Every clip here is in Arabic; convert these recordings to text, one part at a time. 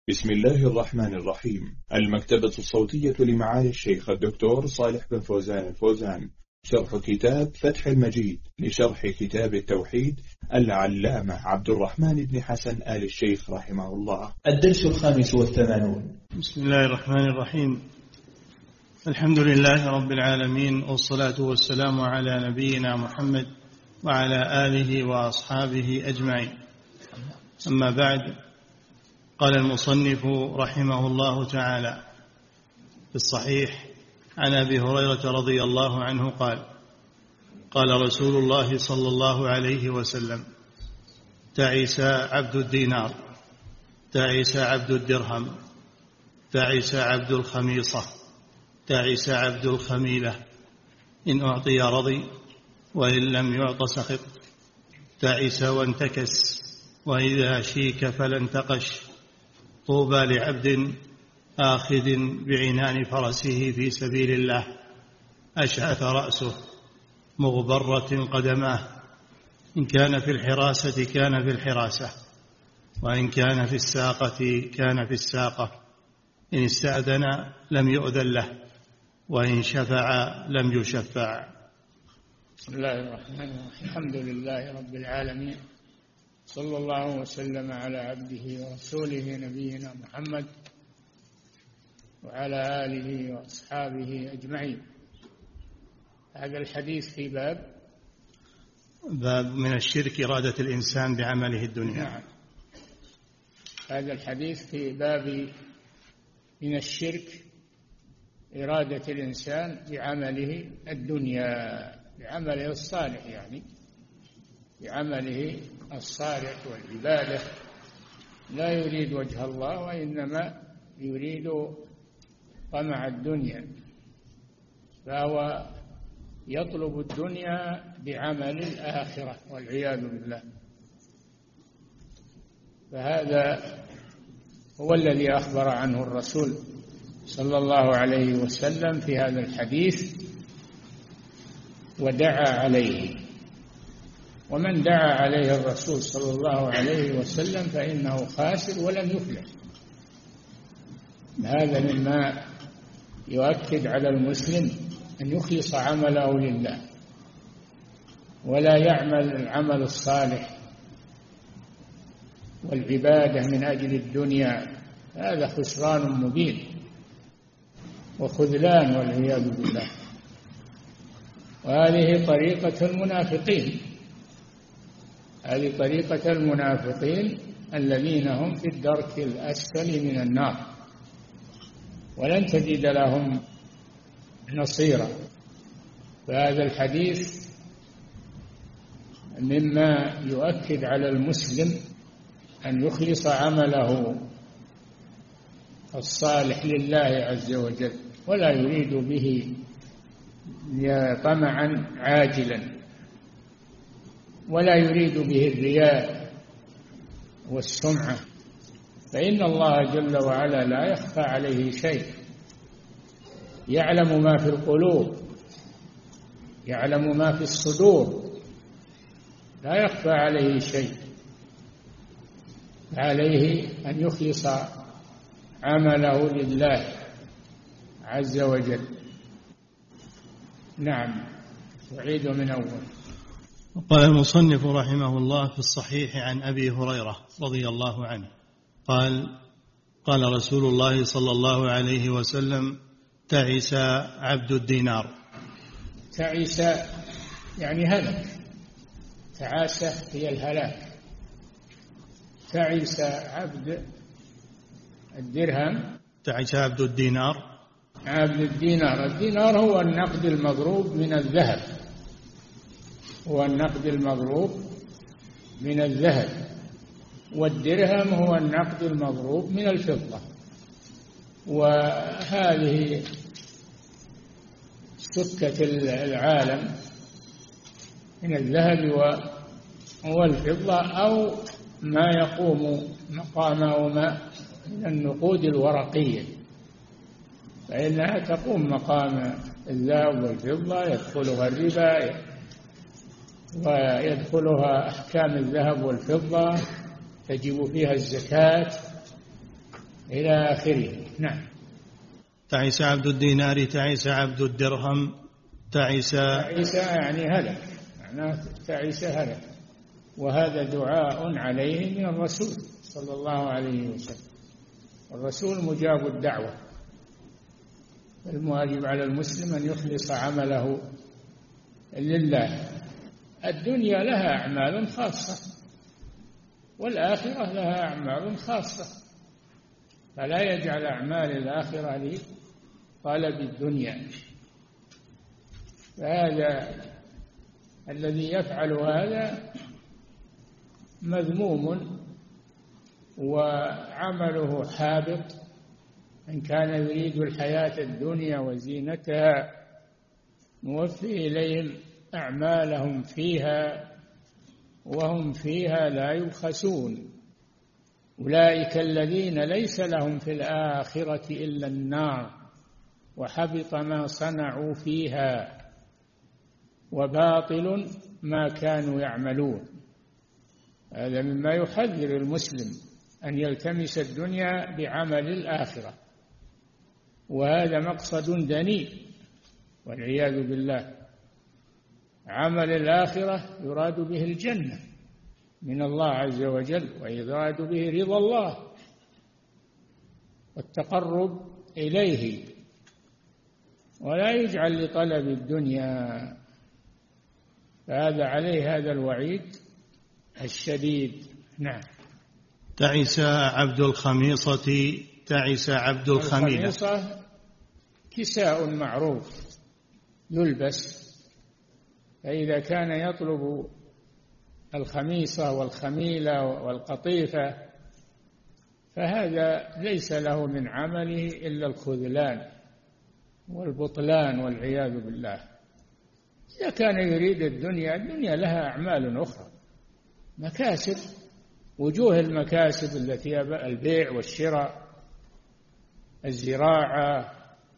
بسم الله الرحمن الرحيم. المكتبة الصوتية لمعالي الشيخ الدكتور صالح بن فوزان الفوزان، شرح كتاب فتح المجيد لشرح كتاب التوحيد العلامة عبد الرحمن بن حسن آل الشيخ رحمه الله. الدرس 85. بسم الله الرحمن الرحيم. الحمد لله رب العالمين، والصلاة والسلام على نبينا محمد وعلى آله وأصحابه أجمعين. أما بعد، قال المصنف رحمه الله تعالى في الصحيح عن أبي هريرة رضي الله عنه قال: قال رسول الله صلى الله عليه وسلم: تعس عبد الدينار، تعس عبد الدرهم، تعس عبد الخميصة، تعس عبد الخميلة، إن أعطي رضي وإن لم يعط سخط، تعس وانتكس، وإذا شيك فلا انتقش، طوبى لعبد آخذ بعنان فرسه في سبيل الله، أشعث رأسه، مغبرة قدماه، إن كان في الحراسة كان في الحراسة، وإن كان في الساقة كان في الساقة، إن استأذن لم يؤذن له، وإن شفع لم يشفع. بسم الله الرحمن الرحيم. الحمد لله رب العالمين، صلى الله وسلم على عبده ورسوله نبينا محمد وعلى آله وأصحابه أجمعين. هذا الحديث في باب من الشرك إرادة الإنسان بعمله الدنيا. نعم، هذا الحديث في باب من الشرك إرادة الإنسان بعمله الدنيا، بعمله الصالح، يعني بعمله الصالح والعبادة، لا يريد وجه الله وإنما يريد طمع الدنيا، فهو يطلب الدنيا بعمل الآخرة والعياذ بالله. فهذا هو الذي أخبر عنه الرسول صلى الله عليه وسلم في هذا الحديث ودعا عليه، ومن دعا عليه الرسول صلى الله عليه وسلم فإنه خاسر ولن يفلح. هذا مما يؤكد على المسلم أن يخلص عمله لله، ولا يعمل العمل الصالح والعبادة من أجل الدنيا، هذا خسران مبين وخذلان والعياذ بالله. وهذه طريقة المنافقين، هذه طريقة المنافقين الذين هم في الدرك الأسفل من النار، ولن تجد لهم نصيرا. فهذا الحديث مما يؤكد على المسلم أن يخلص عمله الصالح لله عز وجل، ولا يريد به طمعا عاجلا، ولا يريد به الرياء والسمعة، فإن الله جل وعلا لا يخفى عليه شيء، يعلم ما في القلوب، يعلم ما في الصدور، لا يخفى عليه شيء. عليه أن يخلص عمله لله عز وجل. نعم، أعيد من أول. قال المصنف رحمه الله في الصحيح عن أبي هريرة رضي الله عنه قال: قال رسول الله صلى الله عليه وسلم: تعس عبد الدينار. تعس يعني هلك، تعاسة هي الهلاك. تعس عبد الدرهم، تعس عبد الدينار. عبد الدينار، الدينار هو النقد المضروب من الذهب، هو النقد المضروب من الذهب، والدرهم هو النقد المضروب من الفضة. وهذه سكة العالم من الذهب والفضة، أو ما يقوم مقامهما من النقود الورقية، فإنها تقوم مقام الذهب والفضة، يدخلها الربا ويدخلها أحكام الذهب والفضة، تجب فيها الزكاة، إلى آخره. نعم. تعس عبد الدينار، تعس عبد الدرهم، تعس يعني هلك، معناه تعس هلك. وهذا دعاء عليه من الرسول صلى الله عليه وسلم، والرسول مجاب الدعوة. الواجب على المسلم أن يخلص عمله لله. الدنيا لها أعمال خاصة والآخرة لها أعمال خاصة، فلا يجعل أعمال الآخرة لطلب الدنيا. فهذا الذي يفعل هذا مذموم وعمله حابط. إن كان يريد الحياة الدنيا وزينتها نوفي إليهم أعمالهم فيها وهم فيها لا يبخسون. أولئك الذين ليس لهم في الآخرة إلا النار وحبط ما صنعوا فيها وباطل ما كانوا يعملون. هذا مما يحذر المسلم أن يلتمس الدنيا بعمل الآخرة، وهذا مقصد دنيء والعياذ بالله. عمل الآخرة يراد به الجنة من الله عز وجل، ويراد به رضا الله والتقرب إليه، ولا يجعل لطلب الدنيا. فهذا عليه هذا الوعيد الشديد. نعم. تعس عبد الخميصة، تعس عبد الخميلة. الخميصة كساء معروف يلبس، فإذا كان يطلب الخميصة والخميلة والقطيفة فهذا ليس له من عمله إلا الخذلان والبطلان والعياذ بالله. إذا كان يريد الدنيا، الدنيا لها أعمال أخرى، مكاسب، وجوه المكاسب التي البيع والشراء، الزراعة،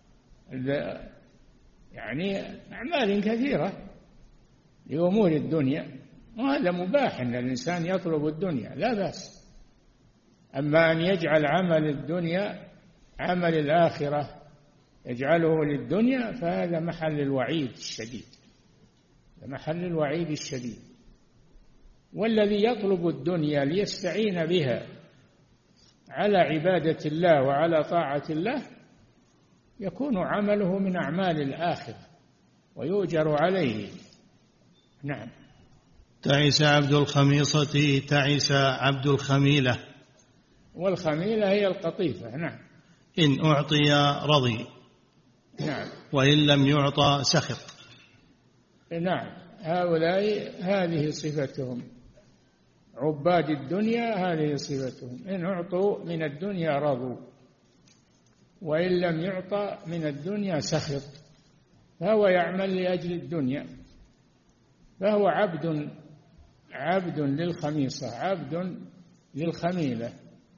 يعني أعمال كثيرة لأمور الدنيا، وهذا مباح أن الإنسان يطلب الدنيا، لا بأس. أما أن يجعل عمل الدنيا عمل الآخرة يجعله للدنيا فهذا محل الوعيد الشديد، محل الوعيد الشديد. والذي يطلب الدنيا ليستعين بها على عبادة الله وعلى طاعة الله يكون عمله من أعمال الآخرة ويؤجر عليه. نعم. تعس عبد الخميصة، تعس عبد الخميلة. والخميلة هي القطيفة. نعم. إن أعطي رضي. نعم. وإن لم يعطى سخط. نعم. هؤلاء هذه صفتهم، عباد الدنيا هذه صفتهم، إن أعطوا من الدنيا رضوا وإن لم يعطى من الدنيا سخط. فهو يعمل لأجل الدنيا، فهو عبد للخميصة، عبد للخميلة،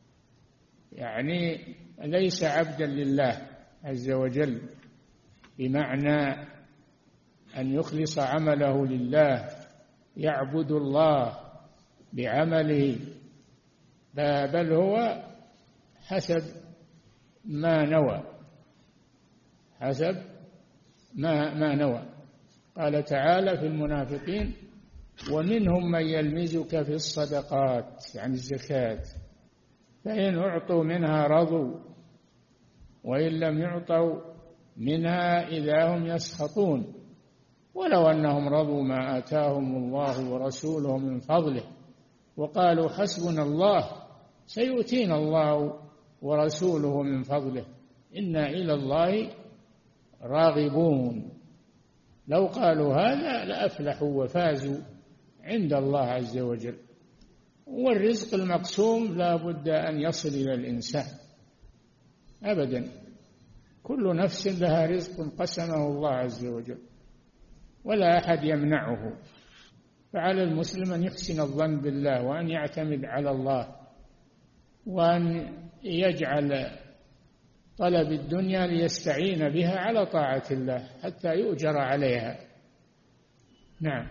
يعني ليس عبدا لله عز وجل، بمعنى أن يخلص عمله لله، يعبد الله بعمله، بل هو حسب ما نوى، حسب ما نوى. قال تعالى في المنافقين: ومنهم من يلمزك في الصدقات، يعني الزكاة، فإن أعطوا منها رضوا وإن لم يعطوا منها إذا هم يسخطون ولو أنهم رضوا ما آتاهم الله ورسوله من فضله وقالوا حسبنا الله سيؤتينا الله ورسوله من فضله إنا إلى الله راغبون. لو قالوا هذا لأفلحوا وفازوا عند الله عز وجل. والرزق المقسوم لا بد أن يصل إلى الإنسان أبدا، كل نفس لها رزق قسمه الله عز وجل ولا أحد يمنعه. فعلى المسلم أن يحسن الظن بالله وأن يعتمد على الله وأن يجعل طلب الدنيا ليستعين بها على طاعة الله حتى يؤجر عليها. نعم.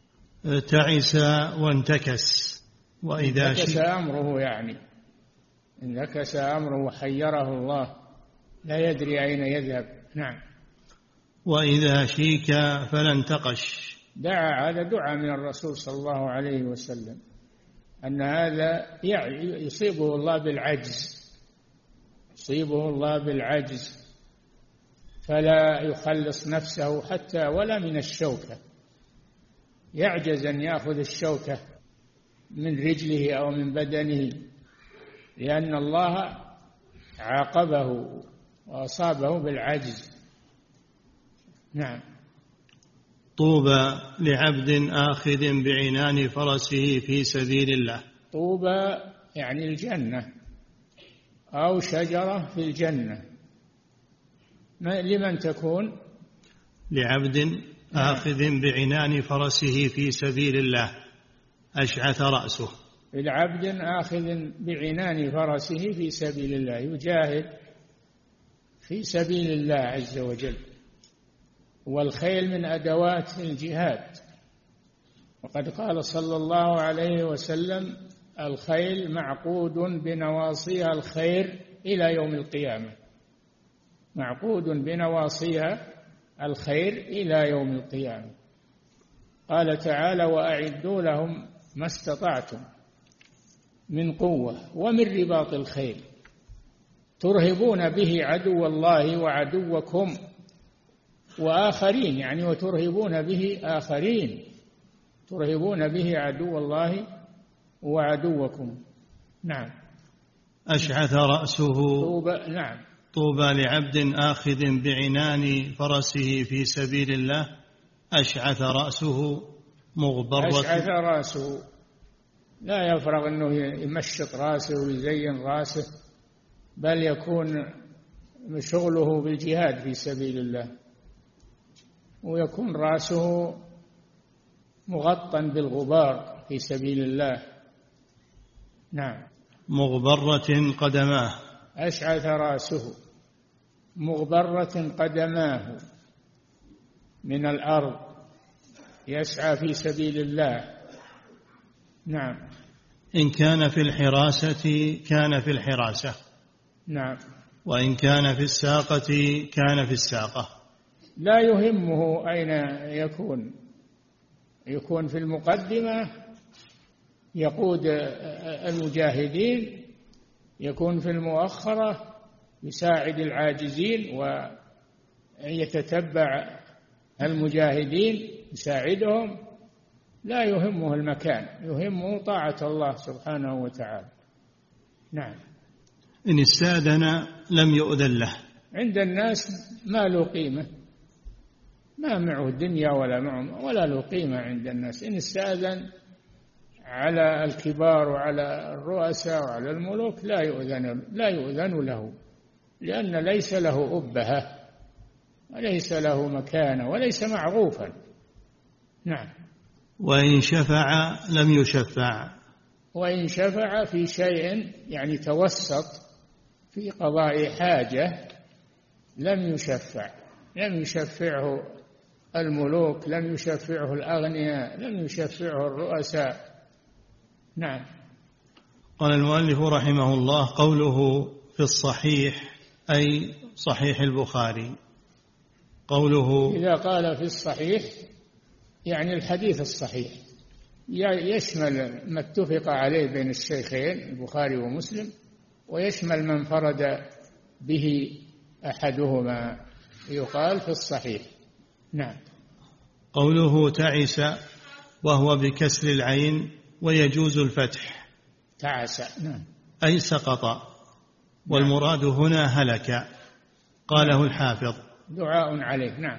تعس وانتكس، وإذا انتكس أمره، يعني إن نكس أمره وحيره الله لا يدري أين يذهب. نعم. وإذا شيك فلا انتقش. هذا دعاء من الرسول صلى الله عليه وسلم أن هذا يصيبه الله بالعجز، يصيبه الله بالعجز فلا يخلص نفسه حتى ولا من الشوكة، يعجز أن يأخذ الشوكة من رجله أو من بدنه لأن الله عاقبه وأصابه بالعجز. نعم. طوبى لعبد آخذ بعنان فرسه في سبيل الله. طوبى يعني الجنة أو شجرة في الجنة. لمن تكون؟ لعبد آخذ بعنان فرسه في سبيل الله أشعث رأسه. العبد آخذ بعنان فرسه في سبيل الله، يجاهد في سبيل الله عز وجل، والخيل من أدوات الجهاد، وقد قال صلى الله عليه وسلم الخيل معقود بنواصيها الخير إلى يوم القيامة، معقود بنواصيها الخير إلى يوم القيامة. قال تعالى وأعدوا لهم ما استطعتم من قوة ومن رباط الخيل ترهبون به عدو الله وعدوكم وآخرين، يعني وترهبون به آخرين، ترهبون به عدو الله وعدوكم. نعم. أشعث رأسه. نعم. طوبى لعبد آخذ بعنان فرسه في سبيل الله أشعث رأسه مغبرة. أشعث رأسه لا يفرغ أنه يمشط رأسه ويزين رأسه، بل يكون شغله بالجهاد في سبيل الله، ويكون رأسه مغطى بالغبار في سبيل الله. نعم. مغبرة قدماه. أشعث رأسه مغبرة قدماه من الأرض يسعى في سبيل الله. نعم. إن كان في الحراسة كان في الحراسة. نعم. وإن كان في الساقة كان في الساقة. لا يهمه أين يكون في المقدمة يقود المجاهدين، يكون في المؤخرة يساعد العاجزين ويتتبع المجاهدين يساعدهم، لا يهمه المكان، يهمه طاعة الله سبحانه وتعالى. نعم. إن استأذن لم يؤذن له. عند الناس ما له قيمة، ما معه دنيا ولا له قيمة عند الناس. إن استأذن على الكبار وعلى الرؤساء وعلى الملوك لا يؤذن له، لأن ليس له أبهة وليس له مكانة وليس معروفا. نعم. وإن شفع لم يشفع. وإن شفع في شيء يعني توسط في قضاء حاجة لم يشفع، لم يشفعه الملوك، لم يشفعه الأغنياء، لم يشفعه الرؤساء. نعم. قال المؤلف رحمه الله قوله في الصحيح أي صحيح البخاري. قوله إذا قال في الصحيح يعني الحديث الصحيح، يشمل ما اتفق عليه بين الشيخين البخاري ومسلم، ويشمل من فرد به أحدهما، يقال في الصحيح. نعم. قوله تعس وهو بكسر العين ويجوز الفتح. تعس. نعم. أي سقط، والمراد هنا هلك. قاله الحافظ. دعاء عليه. نعم.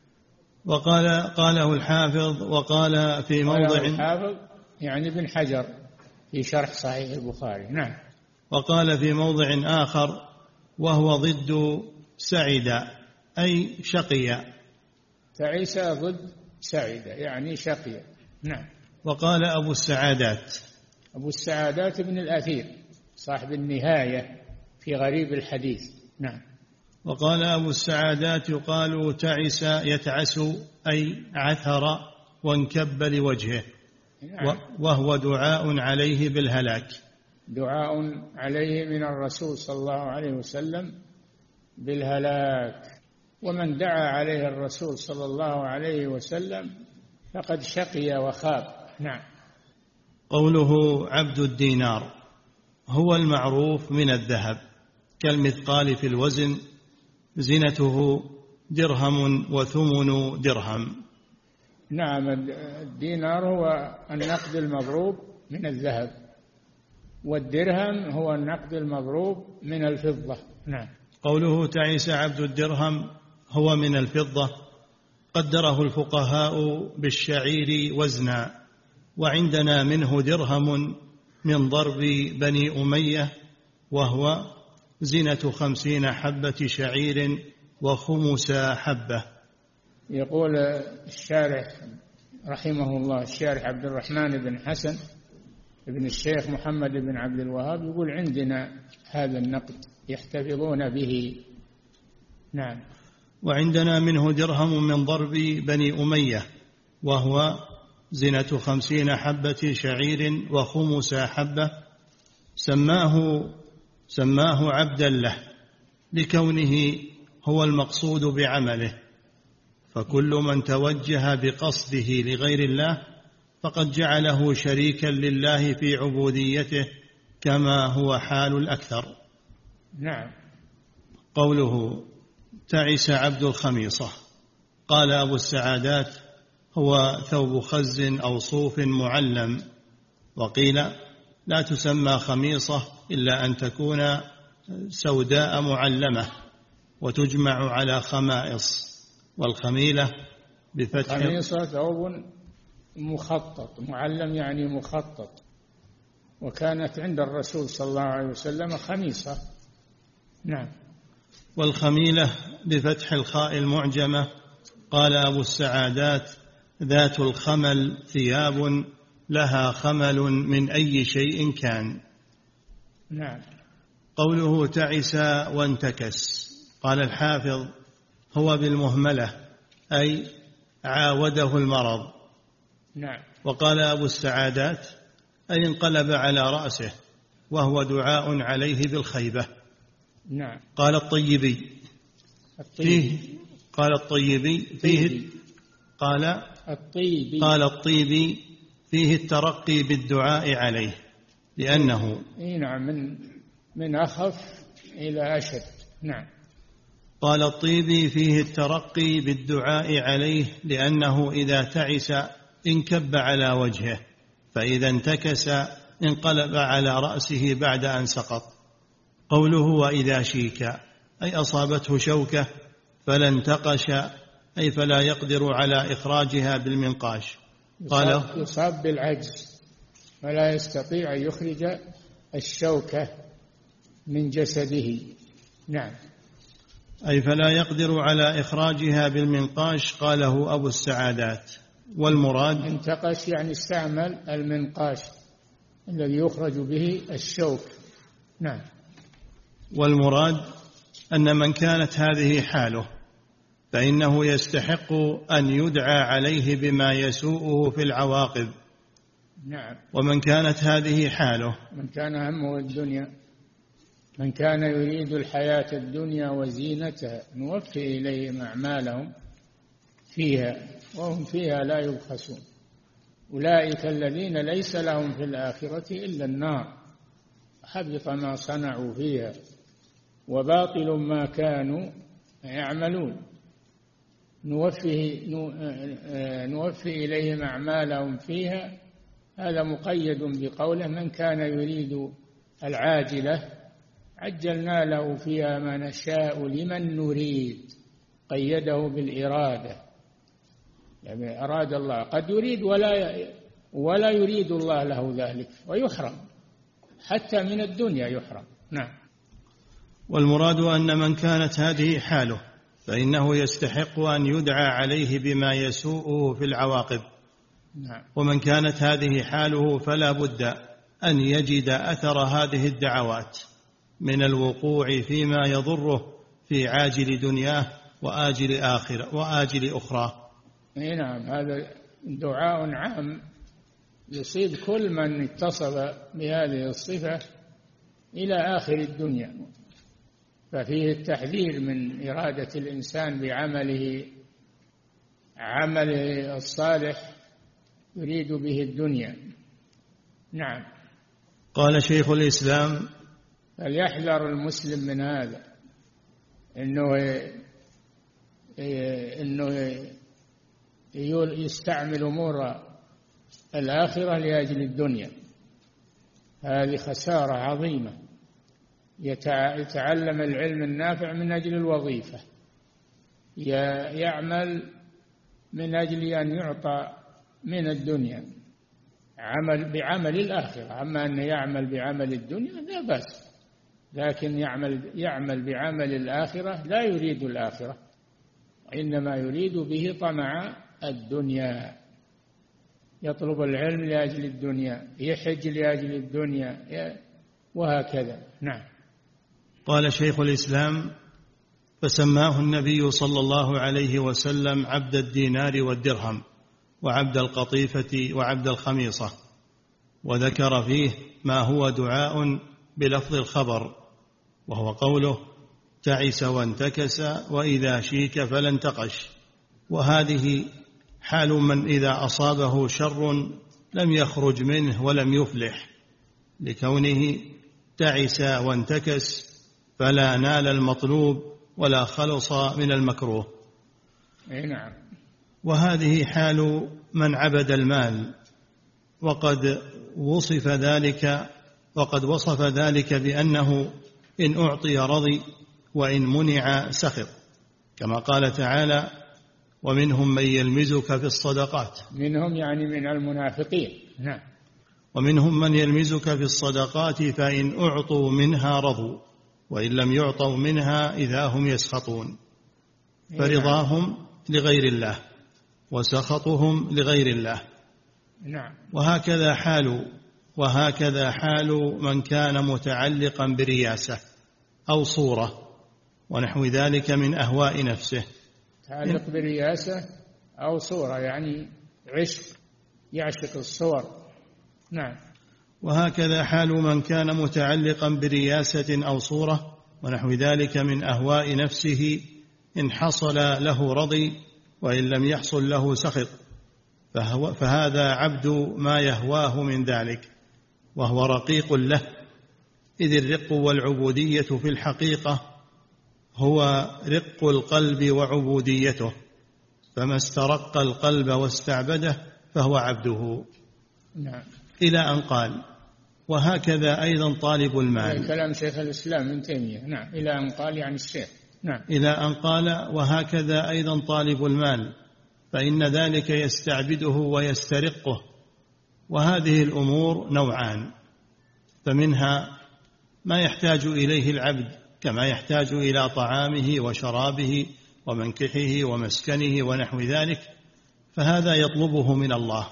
قاله الحافظ. وقال في موضع الحافظ يعني ابن حجر في شرح صحيح البخاري. نعم. وقال في موضع آخر وهو ضد سعد أي شقي. تعيس ضد سعد يعني شقي. نعم. وقال أبو السعادات ابن الأثير صاحب النهاية في غريب الحديث. نعم. وقال أبو السعادات يقال تعس يتعس أي عثر وانكب لوجهه. نعم. وهو دعاء عليه بالهلاك. دعاء عليه من الرسول صلى الله عليه وسلم بالهلاك، ومن دعا عليه الرسول صلى الله عليه وسلم فقد شقي وخاب. نعم. قوله عبد الدينار هو المعروف من الذهب كالمثقال في الوزن، زنته درهم وثمن درهم. نعم، الدينار هو النقد المضروب من الذهب، والدرهم هو النقد المضروب من الفضة. نعم. قوله تعس عبد الدرهم هو من الفضة قدره الفقهاء بالشعير وزنا، وعندنا منه درهم من ضرب بني أمية، وهو زنة 50 حبة شعير وخمس حبة. يقول الشارح رحمه الله، الشارح عبد الرحمن بن حسن ابن الشيخ محمد بن عبد الوهاب، يقول عندنا هذا النقد يحتفظون به. نعم. وعندنا منه درهم من ضرب بني أمية، وهو زنة 50 حبة شعير وخمس حبة. سماه عبدا له لكونه هو المقصود بعمله، فكل من توجه بقصده لغير الله فقد جعله شريكا لله في عبوديته، كما هو حال الأكثر. نعم. قوله تعس عبد الخميصة، قال أبو السعادات هو ثوب خز أو صوف معلم، وقيل لا تسمى خميصة إلا أن تكون سوداء معلمة وتجمع على خمائص، والخميلة بفتح. خميصة ثوب مخطط، معلم يعني مخطط، وكانت عند الرسول صلى الله عليه وسلم خميصة. نعم. والخميلة بفتح الخاء المعجمة. قال أبو السعادات ذات الخمل ثياب لها خمل من أي شيء كان. نعم. قوله تعس وانتكس، قال الحافظ هو بالمهملة أي عاوده المرض. نعم. وقال أبو السعادات أي انقلب على رأسه، وهو دعاء عليه بالخيبة. نعم. قال الطيبي فيه الترقي بالدعاء عليه لأنه. نعم، من أخف إلى أشد. نعم. قال الطيبي فيه الترقي بالدعاء عليه لأنه إذا تعس انكب على وجهه، فإذا انتكس انقلب على رأسه بعد أن سقط. قوله وإذا شيك أي أصابته شوكة فلا انتقش، أي فلا يقدر على إخراجها بالمنقاش. قال يصاب بالعجز فلا يستطيع أن يخرج الشوكة من جسده. نعم. أي فلا يقدر على إخراجها بالمنقاش. قاله أبو السعادات. والمراد انتقش يعني استعمل المنقاش الذي يخرج به الشوك. نعم. والمراد أن من كانت هذه حاله فإنه يستحق أن يدعى عليه بما يسوءه في العواقب. نعم. ومن كانت هذه حاله، من كان همه الدنيا، من كان يريد الحياة الدنيا وزينتها نوفي إليهم أعمالهم فيها وهم فيها لا يبخسون، أولئك الذين ليس لهم في الآخرة إلا النار، حبط ما صنعوا فيها وباطل ما كانوا يعملون. نوفي إليهم أعمالهم فيها، هذا مقيد بقوله من كان يريد العاجلة عجلنا له فيها ما نشاء لمن نريد، قيده بالإرادة، يعني أراد الله قد يريد ولا يريد الله له ذلك ويحرم، حتى من الدنيا يحرم. نعم. والمراد أن من كانت هذه حاله فإنه يستحق أن يدعى عليه بما يسوءه في العواقب. نعم. ومن كانت هذه حاله فلا بد أن يجد أثر هذه الدعوات من الوقوع فيما يضره في عاجل دنياه وآجل أخرى. نعم، هذا دعاء عام يصيب كل من اتصف بهذه الصفة إلى آخر الدنيا. ففيه التحذير من إرادة الإنسان بعمله الصالح يريد به الدنيا. نعم. قال شيخ الإسلام: فليحذر المسلم من هذا، إنه يستعمل أمور الآخرة لأجل الدنيا. هذه خسارة عظيمة. يتعلم العلم النافع من أجل الوظيفة، يعمل من أجل أن يعطى من الدنيا بعمل الآخرة. أما أن يعمل بعمل الدنيا لا بأس، لكن يعمل بعمل الآخرة لا يريد الآخرة، إنما يريد به طمع الدنيا. يطلب العلم لأجل الدنيا، يحج لأجل الدنيا، وهكذا. نعم. قال شيخ الإسلام: فسماه النبي صلى الله عليه وسلم عبد الدينار والدرهم وعبد القطيفة وعبد الخميصة، وذكر فيه ما هو دعاء بلفظ الخبر، وهو قوله: تعس وانتكس وإذا شيك فلا انتقش. وهذه حال من إذا أصابه شر لم يخرج منه ولم يفلح، لكونه تعس وانتكس فلا نال المطلوب ولا خلص من المكروه. نعم. وهذه حال من عبد المال، وقد وصف ذلك بأنه إن أعطي رضي وإن منع سخط، كما قال تعالى: ومنهم من يلمزك في الصدقات. منهم يعني من المنافقين. نعم. ومنهم من يلمزك في الصدقات فإن أعطوا منها رضوا وإن لم يعطوا منها إذا هم يسخطون. فرضاهم لغير الله وسخطهم لغير الله. نعم. وهكذا حال من كان متعلقا برياسة أو صورة ونحو ذلك من أهواء نفسه. تعلق برياسة أو صورة يعني يعشق الصور. نعم. وهكذا حال من كان متعلقا برياسة أو صورة ونحو ذلك من أهواء نفسه، إن حصل له رضي وإن لم يحصل له سخط، فهذا عبد ما يهواه من ذلك، وهو رقيق له. إذ الرق والعبودية في الحقيقة هو رق القلب وعبوديته، فما استرق القلب واستعبده فهو عبده. نعم. إلى أن قال: وهكذا أيضا طالب المال. كلام شيخ الإسلام ابن تيمية. نعم. إلى أن قال يعني الشيخ. نعم. إلى أن قال: وهكذا أيضا طالب المال، فإن ذلك يستعبده ويسترقه. وهذه الأمور نوعان، فمنها ما يحتاج إليه العبد كما يحتاج إلى طعامه وشرابه ومنكحه ومسكنه ونحو ذلك، فهذا يطلبه من الله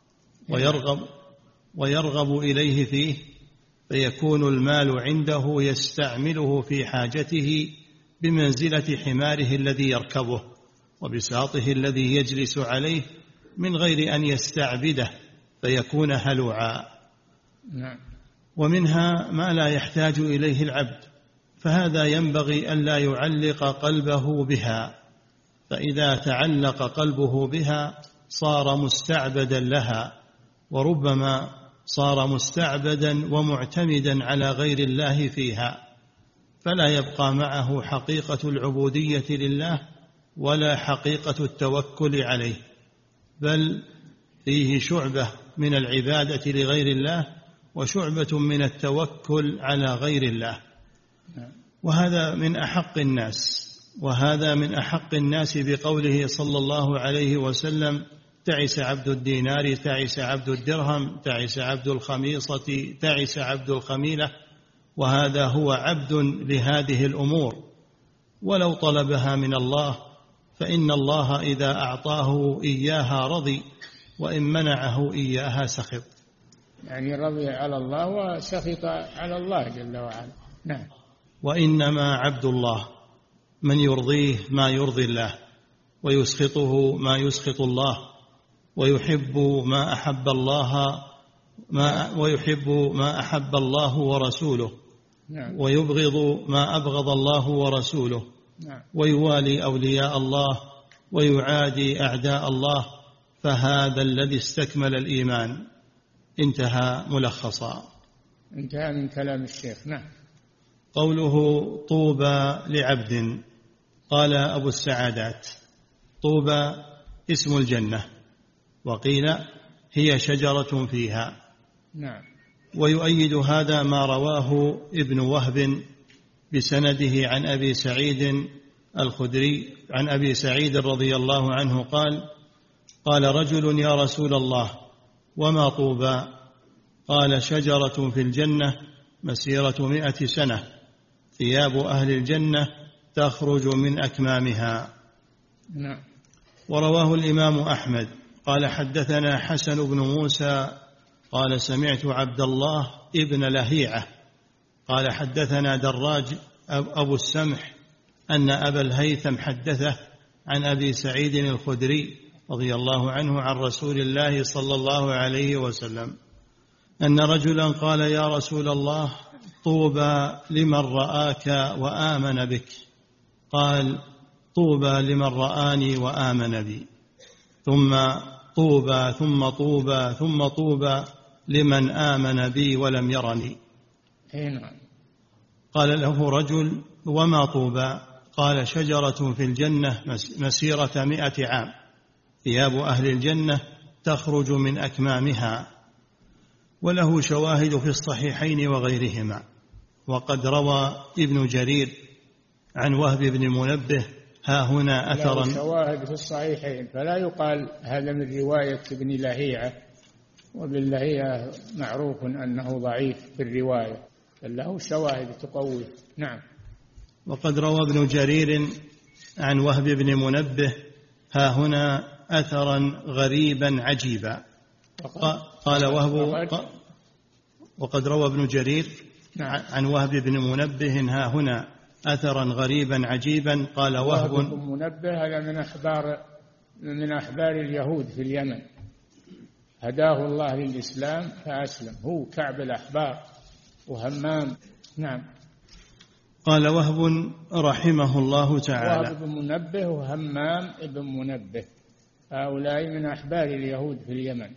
ويرغب إليه فيه، فيكون المال عنده يستعمله في حاجته بمنزلة حماره الذي يركبه وبساطه الذي يجلس عليه، من غير أن يستعبده فيكون هلوعا. نعم. ومنها ما لا يحتاج إليه العبد، فهذا ينبغي ألا يعلق قلبه بها، فإذا تعلق قلبه بها صار مستعبدا لها، وربما صار مستعبدا ومعتمدا على غير الله فيها، فلا يبقى معه حقيقة العبودية لله ولا حقيقة التوكل عليه، بل فيه شعبة من العبادة لغير الله وشعبة من التوكل على غير الله. وهذا من أحق الناس بقوله صلى الله عليه وسلم: تعس عبد الدينار، تعس عبد الدرهم، تعس عبد الخميصة، تعس عبد الخميلة. وهذا هو عبد لهذه الأمور، ولو طلبها من الله فإن الله إذا أعطاه إياها رضي، وإن منعه إياها سخط. يعني رضي على الله وسخط على الله جل وعلا. نعم. وإنما عبد الله من يرضيه ما يرضي الله، ويسخطه ما يسخط الله، ويحب ما أحب الله ورسوله، ويبغض ما أبغض الله ورسوله، ويوالي أولياء الله ويعادي أعداء الله، فهذا الذي استكمل الإيمان. انتهى ملخصا. انتهى من كلام الشيخ. نعم. قوله طوبى لعبد، قال أبو السعادات: طوبى اسم الجنة، وقيل هي شجرة فيها. نعم. ويؤيد هذا ما رواه ابن وهب بسنده عن أبي سعيد الخدري عن أبي سعيد رضي الله عنه قال: قال رجل: يا رسول الله، وما طوبى؟ قال: شجرة في الجنة مسيرة 100 سنة، ثياب أهل الجنة تخرج من أكمامها. نعم. ورواه الإمام أحمد قال: حدثنا حسن بن موسى قال: سمعت عبد الله ابن لهيعة قال: حدثنا دراج أبو السمح أن أبا الهيثم حدثه عن أبي سعيد الخدري رضي الله عنه عن رسول الله صلى الله عليه وسلم أن رجلا قال: يا رسول الله، طوبى لمن رآك وآمن بك. قال: طوبى لمن رآني وآمن بي، ثم طوبى ثم طوبى ثم طوبى لمن آمن بي ولم يرني. قال له رجل: وما طوبى؟ قال: شجرة في الجنة مسيرة 100 عام، ثياب أهل الجنة تخرج من أكمامها. وله شواهد في الصحيحين وغيرهما. وقد روى ابن جرير عن وهب بن منبه ها هنا أثرا. له شواهد في الصحيحين، فلا يقال هذا من رواية ابن لهيعة، وابن لهيعة معروف أنه ضعيف في الرواية، بل له شواهد تقوي. نعم. وقد روى ابن جرير عن وهب بن منبه ها هنا أثرا غريبا عجيبا. قال وهب: وقد روى ابن جرير عن وهب بن منبه ها هنا أثرا غريبا عجيبا. قال وهب بن منبه هذا من أحبار اليهود في اليمن، هداه الله للإسلام فأسلم، هو كعب الأحبار وهمام. نعم. قال وهب رحمه الله تعالى: وهب بن منبه وهمام ابن منبه، هؤلاء من أحبار اليهود في اليمن،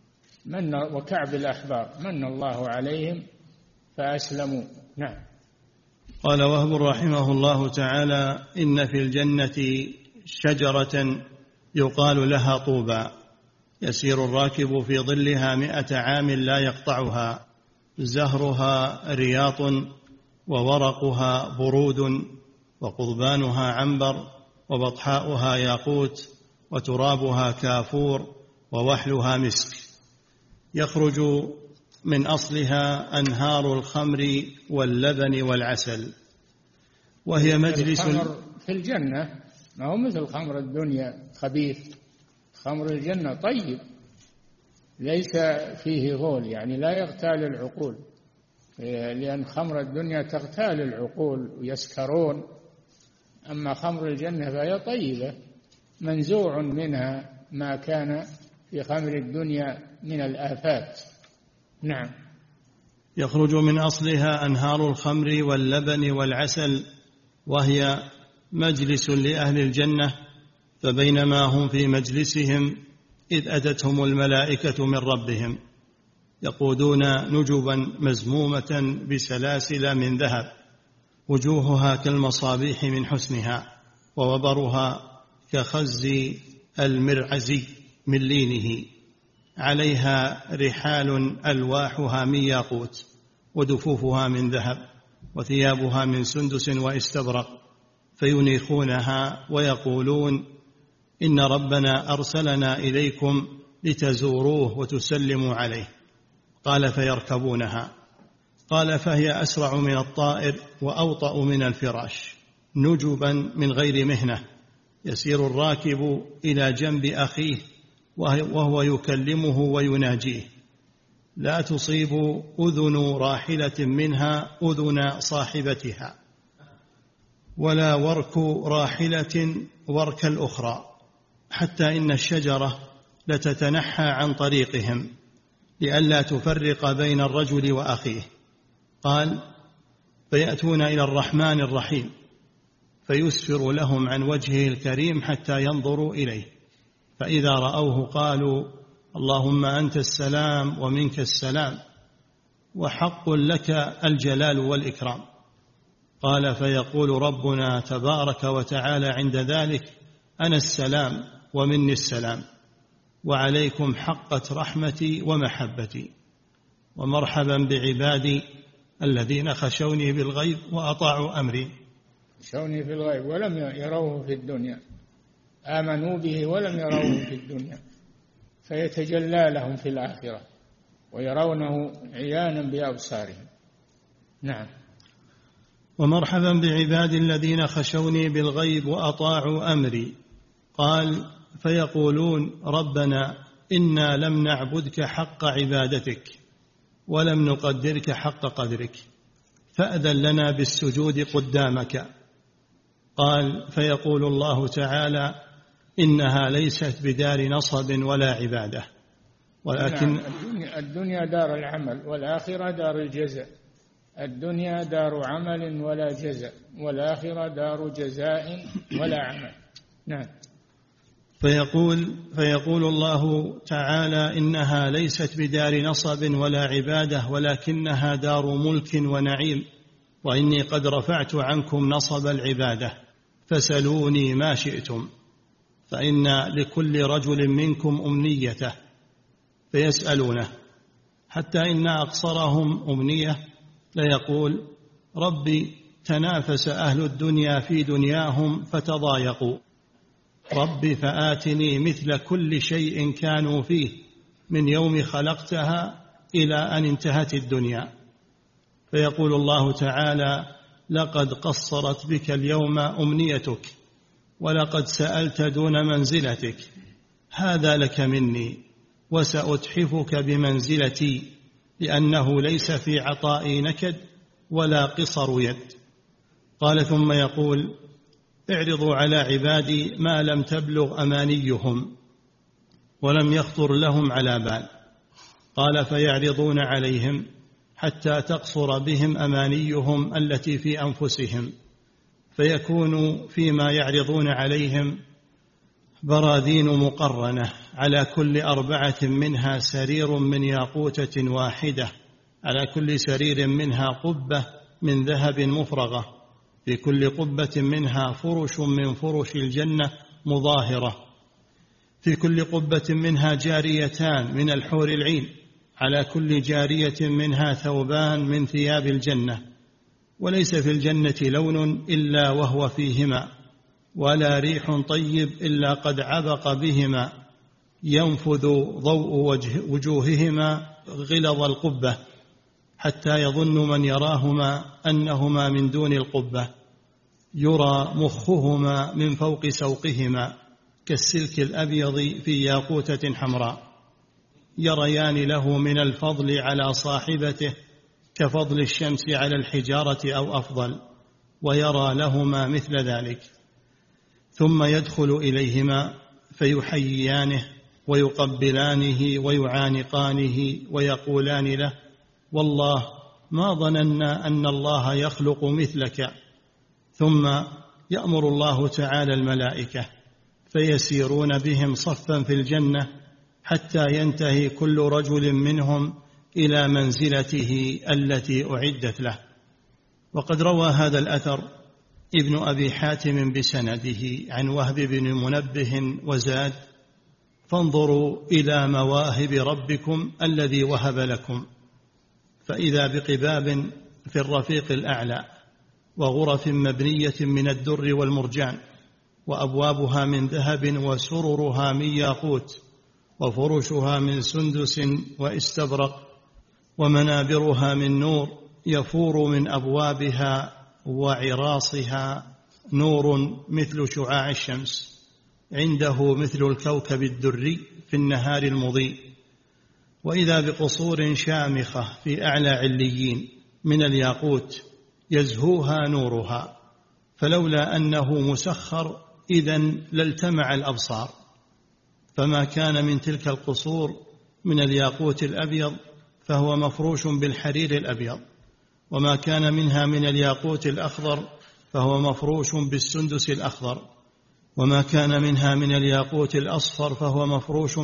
وكعب الأحبار من الله عليهم فأسلموا. نعم. قال وهب رحمه الله تعالى: إن في الجنة شجرة يقال لها طوبى، يسير الراكب في ظلها 100 عام لا يقطعها، زهرها رياط، وورقها برود، وقضبانها عنبر، وبطحاؤها ياقوت، وترابها كافور، ووحلها مسك. يخرج من أصلها أنهار الخمر واللبن والعسل، وهي مجلس. الخمر في الجنة ما هو مثل خمر الدنيا خبيث، خمر الجنة طيب ليس فيه غول، يعني لا يغتال العقول، لأن خمر الدنيا تغتال العقول ويسكرون، أما خمر الجنة فهي طيبة منزوع منها ما كان في خمر الدنيا من الآفات. نعم. يخرج من أصلها أنهار الخمر واللبن والعسل، وهي مجلس لأهل الجنة، فبينما هم في مجلسهم إذ أتتهم الملائكة من ربهم يقودون نجبا مزمومة بسلاسل من ذهب، وجوهها كالمصابيح من حسنها، ووبرها كخز المرعزي من لينه، عليها رحال ألواحها من ياقوت، ودفوفها من ذهب، وثيابها من سندس واستبرق، فينيخونها ويقولون: إن ربنا أرسلنا إليكم لتزوروه وتسلموا عليه. قال: فيركبونها. قال: فهي أسرع من الطائر وأوطأ من الفراش، نجبا من غير مهنة، يسير الراكب إلى جنب أخيه وهو يكلمه ويناجيه، لا تصيب أذن راحلة منها أذن صاحبتها، ولا ورك راحلة ورك الأخرى، حتى إن الشجرة لتتنحى عن طريقهم لئلا تفرق بين الرجل وأخيه. قال: فيأتون إلى الرحمن الرحيم فيسفر لهم عن وجهه الكريم حتى ينظروا إليه، فإذا رأوه قالوا اللهم أنت السلام ومنك السلام وحق لك الجلال والإكرام. قال فيقول ربنا تبارك وتعالى عند ذلك أنا السلام ومني السلام وعليكم حقت رحمتي ومحبتي، ومرحبا بعبادي الذين خشوني بالغيب وأطاعوا أمري. خشوني في الغيب ولم يروه في الدنيا، آمنوا به ولم يروه في الدنيا، فيتجلى لهم في الآخرة ويرونه عيانا بأبصارهم. نعم. ومرحبا بعبادي الذين خشوني بالغيب وأطاعوا أمري. قال فيقولون ربنا إنا لم نعبدك حق عبادتك ولم نقدرك حق قدرك فأذن لنا بالسجود قدامك. قال فيقول الله تعالى إنها ليست بدار نصب ولا عبادة، ولكن الدنيا دار العمل والآخرة دار الجزاء. الدنيا دار عمل ولا جزاء، والآخرة دار جزاء ولا عمل. نعم. فيقول الله تعالى إنها ليست بدار نصب ولا عبادة ولكنها دار ملك ونعيم، وإني قد رفعت عنكم نصب العبادة فسلوني ما شئتم، فإن لكل رجل منكم أمنيته فيسألونه، حتى إن أقصرهم أمنية ليقول ربي تنافس أهل الدنيا في دنياهم فتضايقوا، ربي فآتني مثل كل شيء كانوا فيه من يوم خلقتها إلى أن انتهت الدنيا. فيقول الله تعالى لقد قصرت بك اليوم أمنيتك ولقد سألت دون منزلتك، هذا لك مني وسأتحفك بمنزلتي، لأنه ليس في عطائي نكد ولا قصر يد. قال ثم يقول اعرضوا على عبادي ما لم تبلغ أمانيهم ولم يخطر لهم على بال. قال فيعرضون عليهم حتى تقصر بهم أمانيهم التي في أنفسهم، فيكون فيما يعرضون عليهم براذين مقرنة على كل 4 منها سرير من ياقوتة واحدة، على كل سرير منها قبة من ذهب مفرغة، في كل قبة منها فرش من فرش الجنة مظاهرة، في كل قبة منها جاريتان من الحور العين، على كل جارية منها ثوبان من ثياب الجنة، وليس في الجنة لون إلا وهو فيهما، ولا ريح طيب إلا قد عبق بهما، ينفذ ضوء وجوههما غلظ القبة حتى يظن من يراهما أنهما من دون القبة، يرى مخهما من فوق سوقهما كالسلك الأبيض في ياقوتة حمراء، يريان له من الفضل على صاحبته كفضل الشمس على الحجارة أو أفضل، ويرى لهما مثل ذلك. ثم يدخل إليهما فيحييانه ويقبلانه ويعانقانه ويقولان له والله ما ظننا أن الله يخلق مثلك. ثم يأمر الله تعالى الملائكة فيسيرون بهم صفا في الجنة حتى ينتهي كل رجل منهم إلى منزلته التي أعدت له. وقد روى هذا الأثر ابن أبي حاتم بسنده عن وهب بن منبه وزاد فانظروا إلى مواهب ربكم الذي وهب لكم، فإذا بقباب في الرفيق الأعلى وغرف مبنية من الدر والمرجان، وأبوابها من ذهب وسررها من ياقوت، وفرشها من سندس واستبرق، ومنابرها من نور يفور من أبوابها وعراصها نور مثل شعاع الشمس، عنده مثل الكوكب الدري في النهار المضيء. وإذا بقصور شامخة في أعلى عليين من الياقوت يزهوها نورها، فلولا أنه مسخر إذن لالتمع الأبصار. فما كان من تلك القصور من الياقوت الأبيض فهو مفروش بالحرير الأبيض، وما كان منها من الياقوت الأخضر فهو مفروش بالسندس الأخضر، وما كان منها من الياقوت الأصفر فهو مفروش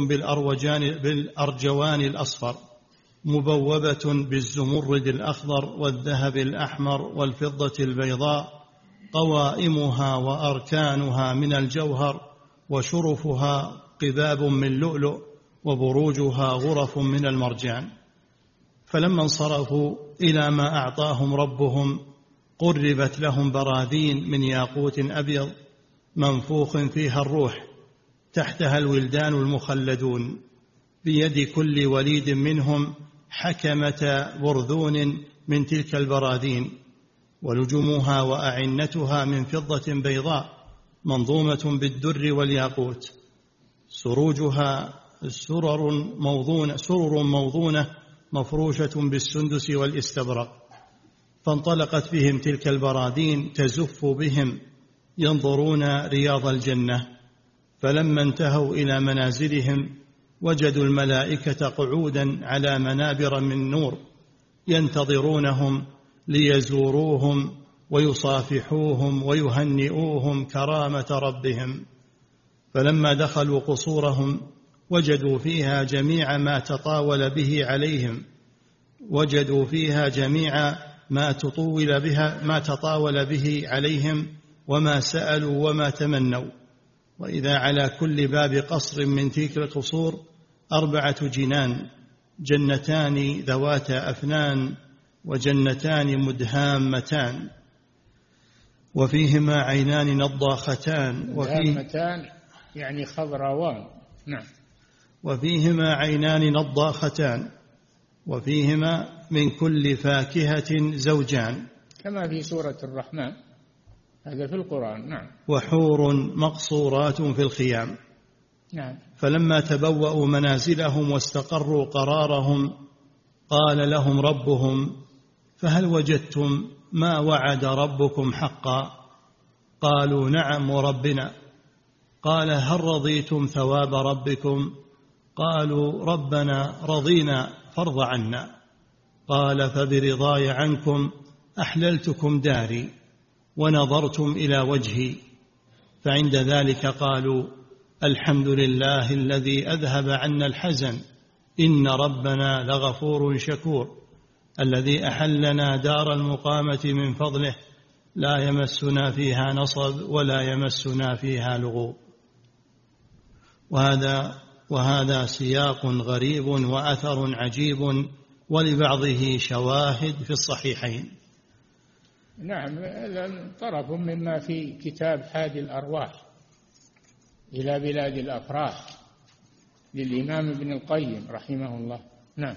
بالأرجوان الأصفر، مبوبة بالزمرد الأخضر والذهب الأحمر والفضة البيضاء، قوائمها وأركانها من الجوهر، وشرفها قباب من لؤلؤ، وبروجها غرف من المرجان. فلما انصرفوا إلى ما أعطاهم ربهم قربت لهم براذين من ياقوت أبيض منفوخ فيها الروح، تحتها الولدان المخلدون، بيد كل وليد منهم حكمة برذون من تلك البراذين، ولجمها وأعنتها من فضة بيضاء منظومة بالدر والياقوت، سروجها سرر موضونة مفروشة بالسندس والاستبرق. فانطلقت بهم تلك البراذين تزف بهم ينظرون رياض الجنة. فلما انتهوا إلى منازلهم وجدوا الملائكة قعودا على منابر من نور ينتظرونهم ليزوروهم ويصافحوهم ويهنئوهم كرامة ربهم. فلما دخلوا قصورهم وجدوا فيها جميع ما تطاول به عليهم، وجدوا فيها جميع ما تطاول به عليهم وما سألوا وما تمنوا. وإذا على كل باب قصر من تلك القصور 4 جنان، جنتان ذواتا أفنان وجنتان مدهامتان، وفيهما عينان نضاختان مدهامتان يعني خضراوان. نعم. وفيهما عينان نضاختان وفيهما من كل فاكهة زوجان، كما في سورة الرحمن، هذا في القرآن. نعم. وحور مقصورات في الخيام. نعم. فلما تبوأوا منازلهم واستقروا قرارهم قال لهم ربهم فهل وجدتم ما وعد ربكم حقا؟ قالوا نعم وربنا. قال هل رضيتم ثواب ربكم؟ قالوا ربنا رضينا فارض عنا. قال فبرضاي عنكم أحللتكم داري ونظرتم إلى وجهي. فعند ذلك قالوا الحمد لله الذي أذهب عنا الحزن إن ربنا لغفور شكور، الذي أحلنا دار المقامة من فضله لا يمسنا فيها نصب ولا يمسنا فيها لغوب. وهذا سياق غريب وأثر عجيب، ولبعضه شواهد في الصحيحين. نعم. طرف مما في كتاب حادي الأرواح إلى بلاد الأفراح للإمام ابن القيم رحمه الله. نعم.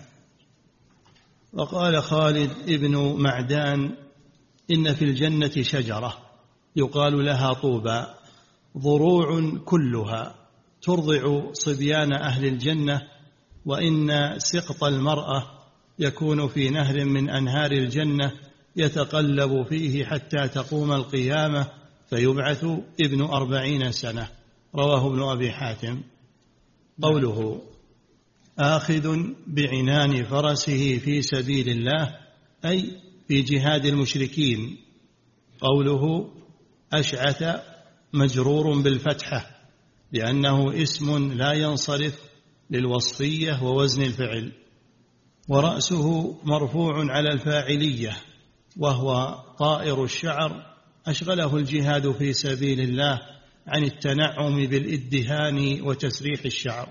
وقال خالد ابن معدان إن في الجنة شجرة يقال لها طوبى، ضروع كلها ترضع صبيان أهل الجنة، وإن سقط المرأة يكون في نهر من أنهار الجنة يتقلب فيه حتى تقوم القيامة فيبعث ابن 40 سنة. رواه ابن أبي حاتم. قوله آخذ بعنان فرسه في سبيل الله أي في جهاد المشركين. قوله أشعث مجرور بالفتحة لأنه اسم لا ينصرف للوصفية ووزن الفعل، ورأسه مرفوع على الفاعلية وهو طائر الشعر أشغله الجهاد في سبيل الله عن التنعم بالإدهان وتسريح الشعر.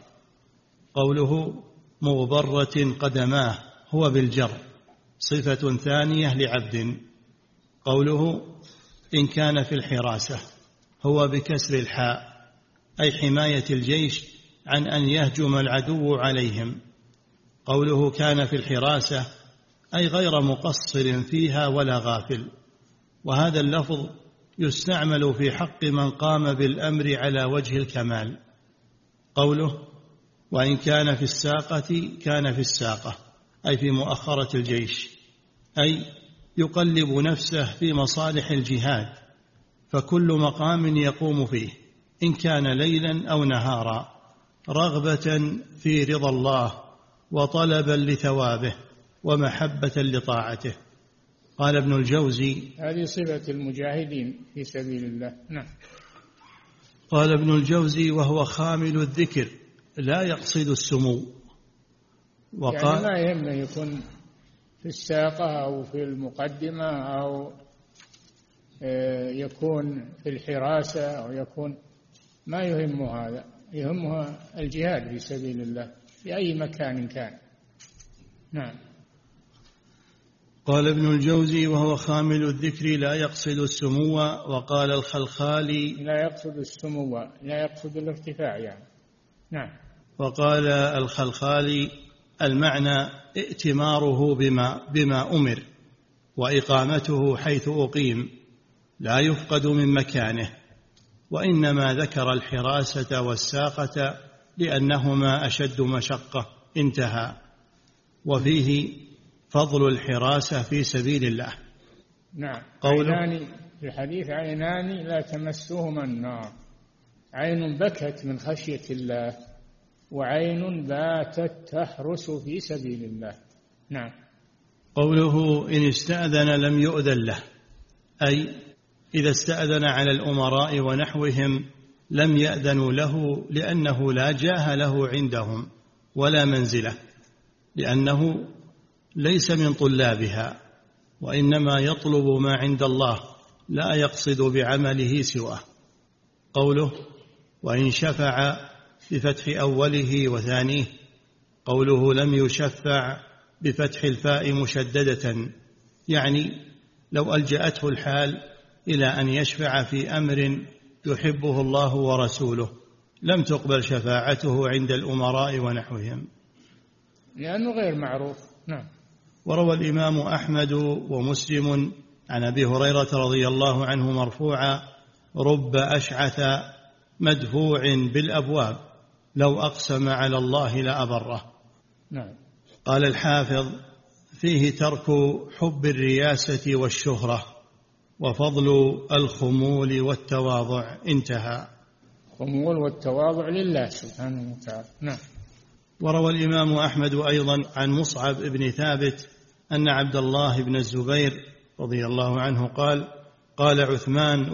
قوله مغبرة قدماه هو بالجر صفة ثانية لعبد. قوله إن كان في الحراسة هو بكسر الحاء أي حماية الجيش عن أن يهجم العدو عليهم. قوله كان في الحراسة أي غير مقصر فيها ولا غافل، وهذا اللفظ يستعمل في حق من قام بالأمر على وجه الكمال. قوله وإن كان في الساقة كان في الساقة أي في مؤخرة الجيش، أي يقلب نفسه في مصالح الجهاد، فكل مقام يقوم فيه إن كان ليلا أو نهارا رغبة في رضا الله وطلبا لثوابه ومحبة لطاعته. قال ابن الجوزي: هذه صفة المجاهدين في سبيل الله. نعم. قال ابن الجوزي: وهو خامل الذكر لا يقصد السمو. يعني ما يهمه يكون في الساقة أو في المقدمة أو يكون في الحراسة أو يكون، ما يهمه هذا، يهمه الجهاد في سبيل الله في أي مكان كان. نعم. قال ابن الجوزي: وهو خامل الذكر لا يقصد السمو. وقال الخلخالي: لا يقصد السمو، لا يقصد الارتفاع يعني. نعم. وقال الخلخالي: المعنى ائتماره بما أمر، وإقامته حيث أقيم، لا يفقد من مكانه، وإنما ذكر الحراسة والساقة لأنهما أشد مشقة. انتهى. وفيه فضل الحراسة في سبيل الله. نعم. عينان في الحديث: عينان لا تمسهما النار، عين بكت من خشية الله، وعين باتت تحرس في سبيل الله. نعم. قوله: إن استأذن لم يؤذن له، أي إذا استأذن على الأمراء ونحوهم لم يأذنوا له، لأنه لا جاه له عندهم ولا منزله، لأنه ليس من طلابها، وإنما يطلب ما عند الله، لا يقصد بعمله سواه. قوله: وإن شفع بفتح أوله وثانيه. قوله: لم يشفع بفتح الفاء مشددة، يعني لو ألجأته الحال إلى أن يشفع في أمر يحبه الله ورسوله لم تقبل شفاعته عند الأمراء ونحوهم، لأنه غير معروف. نعم. وروى الإمام أحمد ومسلم عن أبي هريرة رضي الله عنه مرفوعا: رب أشعث مدفوع بالأبواب لو أقسم على الله لأبره. نعم. قال الحافظ: فيه ترك حب الرياسة والشهرة، وفضل الخمول والتواضع. انتهى. الخمول والتواضع لله سبحانه وتعالى. نعم. وروى الإمام أحمد أيضا عن مصعب بن ثابت أن عبد الله بن الزبير رضي الله عنه قال عثمان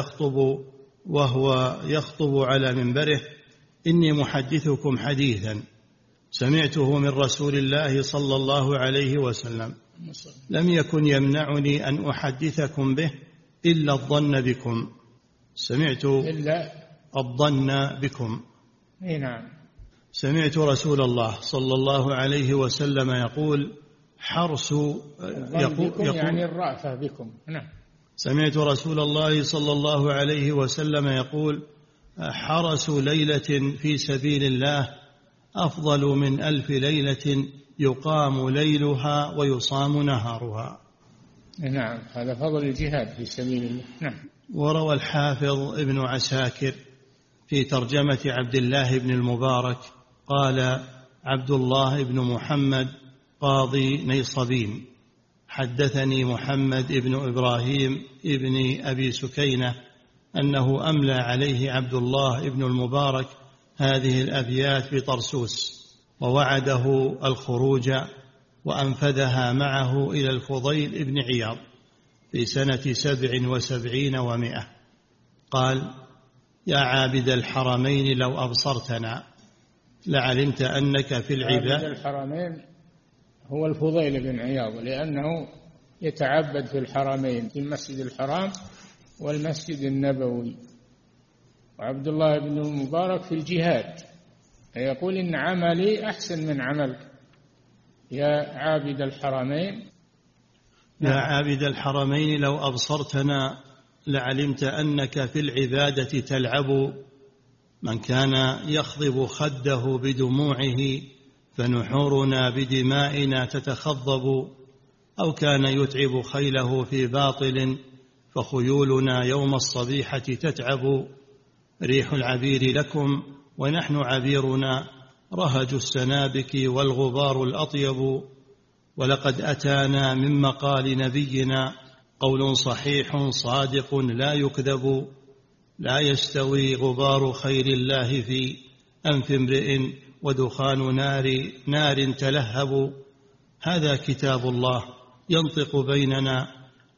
وهو يخطب على منبره: إني محدثكم حديثا سمعته من رسول الله صلى الله عليه وسلم، لم يكن يمنعني أن أحدثكم به إلا الظن بكم. الظن بكم. نعم. سمعت رسول الله صلى الله عليه وسلم يقول: يعني الرأفة بكم. نعم. سمعت رسول الله صلى الله عليه وسلم يقول: حرس ليلة في سبيل الله أفضل من 1000 ليلة يقام ليلها ويصام نهارها. نعم. هذا فضل الجهاد في سبيل الله. نعم. وروى الحافظ ابن عساكر في ترجمة عبد الله بن المبارك قال: عبد الله بن محمد قاضي نيصبين حدثني محمد بن إبراهيم ابن أبي سكينة أنه أملى عليه عبد الله بن المبارك هذه الأبيات بطرسوس، ووعده الخروج، وأنفذها معه إلى الفضيل بن عياض في سنة 77 و100. قال: يا عابد الحرمين لو أبصرتنا لعلمت أنك في العباد. عابد الحرمين هو الفضيل بن عياض، لأنه يتعبد في الحرمين، في المسجد الحرام والمسجد النبوي. وعبد الله بن المبارك في الجهاد، يقول: إن عملي أحسن من عملك يا عابد الحرمين. يا عابد الحرمين لو أبصرتنا لعلمت أنك في العبادة تلعب. من كان يخضب خده بدموعه فنحورنا بدمائنا تتخضب، أو كان يتعب خيله في باطل فخيولنا يوم الصبيحة تتعب. ريح العبير لكم ونحن عبيرنا، رهج السنابك والغبار الأطيب. ولقد أتانا من مقال نبينا قول صحيح صادق لا يكذب. لا يستوي غبار خير الله في أنف امرئ ودخان نار تلهب. هذا كتاب الله ينطق بيننا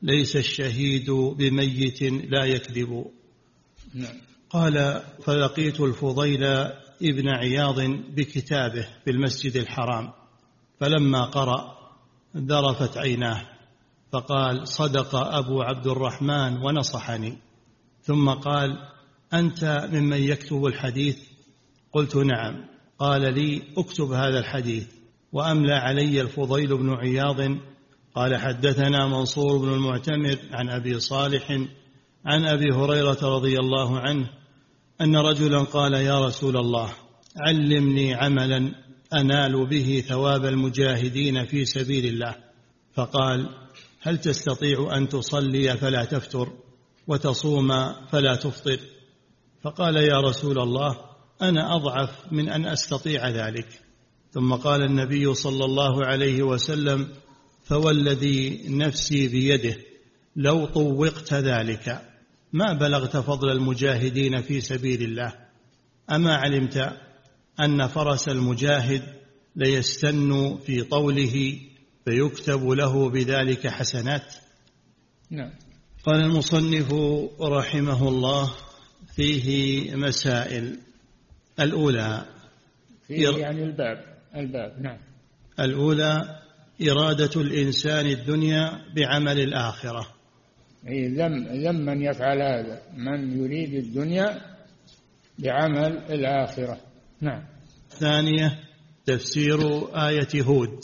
ليس الشهيد بميت لا يكذب. نعم. قال فلقيت الفضيل ابن عياض بكتابه في المسجد الحرام، فلما قرأ ذرفت عيناه فقال صدق أبو عبد الرحمن ونصحني. ثم قال أنت ممن يكتب الحديث؟ قلت نعم. قال لي اكتب هذا الحديث. وأملى علي الفضيل بن عياض قال حدثنا منصور بن المعتمر عن أبي صالح عن أبي هريرة رضي الله عنه أن رجلا قال يا رسول الله علمني عملا أنال به ثواب المجاهدين في سبيل الله. فقال هل تستطيع أن تصلي فلا تفتر وتصوم فلا تفطر؟ فقال يا رسول الله أنا أضعف من أن أستطيع ذلك. ثم قال النبي صلى الله عليه وسلم فوالذي نفسي بيده لو طوقت ذلك ما بلغت فضل المجاهدين في سبيل الله. أما علمت أن فرس المجاهد ليستن في طوله فيكتب له بذلك حسنات؟ نعم. قال المصنف رحمه الله فيه مسائل. الأولى يعني الباب. نعم. الأولى إرادة الإنسان الدنيا بعمل الآخرة. أي ذم من يفعل هذا، من يريد الدنيا بعمل الآخرة. نعم. الثانية تفسير آية هود.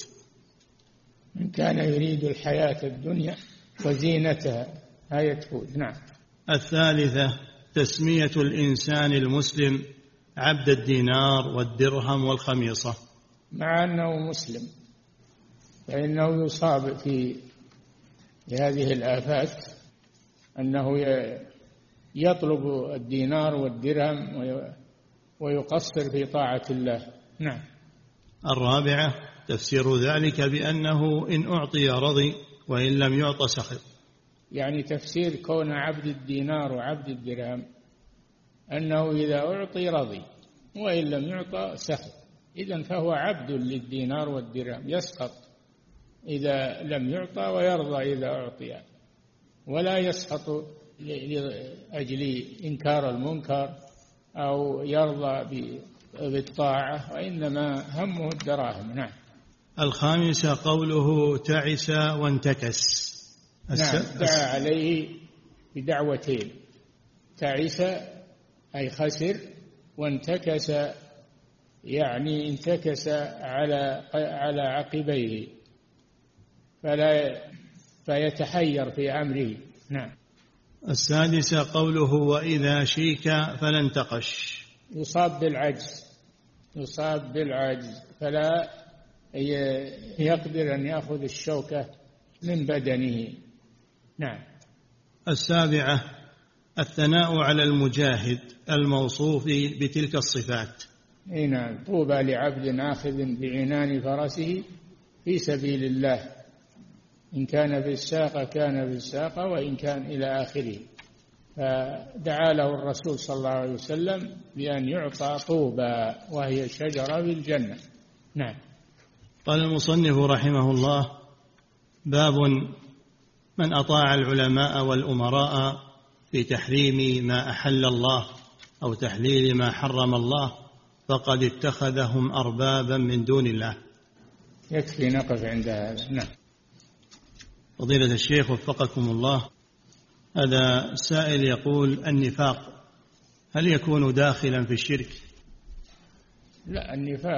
من كان يريد الحياة الدنيا وزينتها، آية هود. نعم. الثالثة تسمية الإنسان المسلم عبد الدينار والدرهم والخميصة، مع أنه مسلم فإنه يصاب في هذه الآفات، أنه يطلب الدينار والدرهم ويقصر في طاعة الله. نعم. الرابعة تفسير ذلك بأنه إن أعطي رضي وإن لم يعط سخط. يعني تفسير كون عبد الدينار وعبد الدرهم أنه إذا أعطي رضي وإن لم يعط سخط، إذن فهو عبد للدينار والدرهم، يسقط إذا لم يعطى ويرضى إذا أعطي، ولا يسقط لأجل إنكار المنكر أو يرضى بالطاعة، وإنما همه الدراهم. نعم. الخامسة قوله تعس وانتكس. نعم. دعا عليه بدعوتين، تعس أي خسر، وانتكس يعني انتكس على عقبيه فيتحير في أمره. نعم. السادسة قوله وإذا شيك فلا انتقش. يصاب بالعجز فلا يقدر أن يأخذ الشوكة من بدنه. نعم. السابعة الثناء على المجاهد الموصوف بتلك الصفات. نعم. طوبى لعبد آخذ بعنان فرسه في سبيل الله، إن كان في الساقة كان في الساقة وإن كان إلى آخره. فدعا له الرسول صلى الله عليه وسلم بأن يعطى طوبى وهي شجرة في الجنة. نعم. قال المصنف رحمه الله باب من أطاع العلماء والأمراء في تحريم ما أحل الله أو تحليل ما حرم الله فقد اتخذهم أربابا من دون الله. يكفي نقف عند هذا. نعم. فضيلة الشيخ وفقكم الله، هذا سائل يقول النفاق هل يكون داخلا في الشرك؟ لا،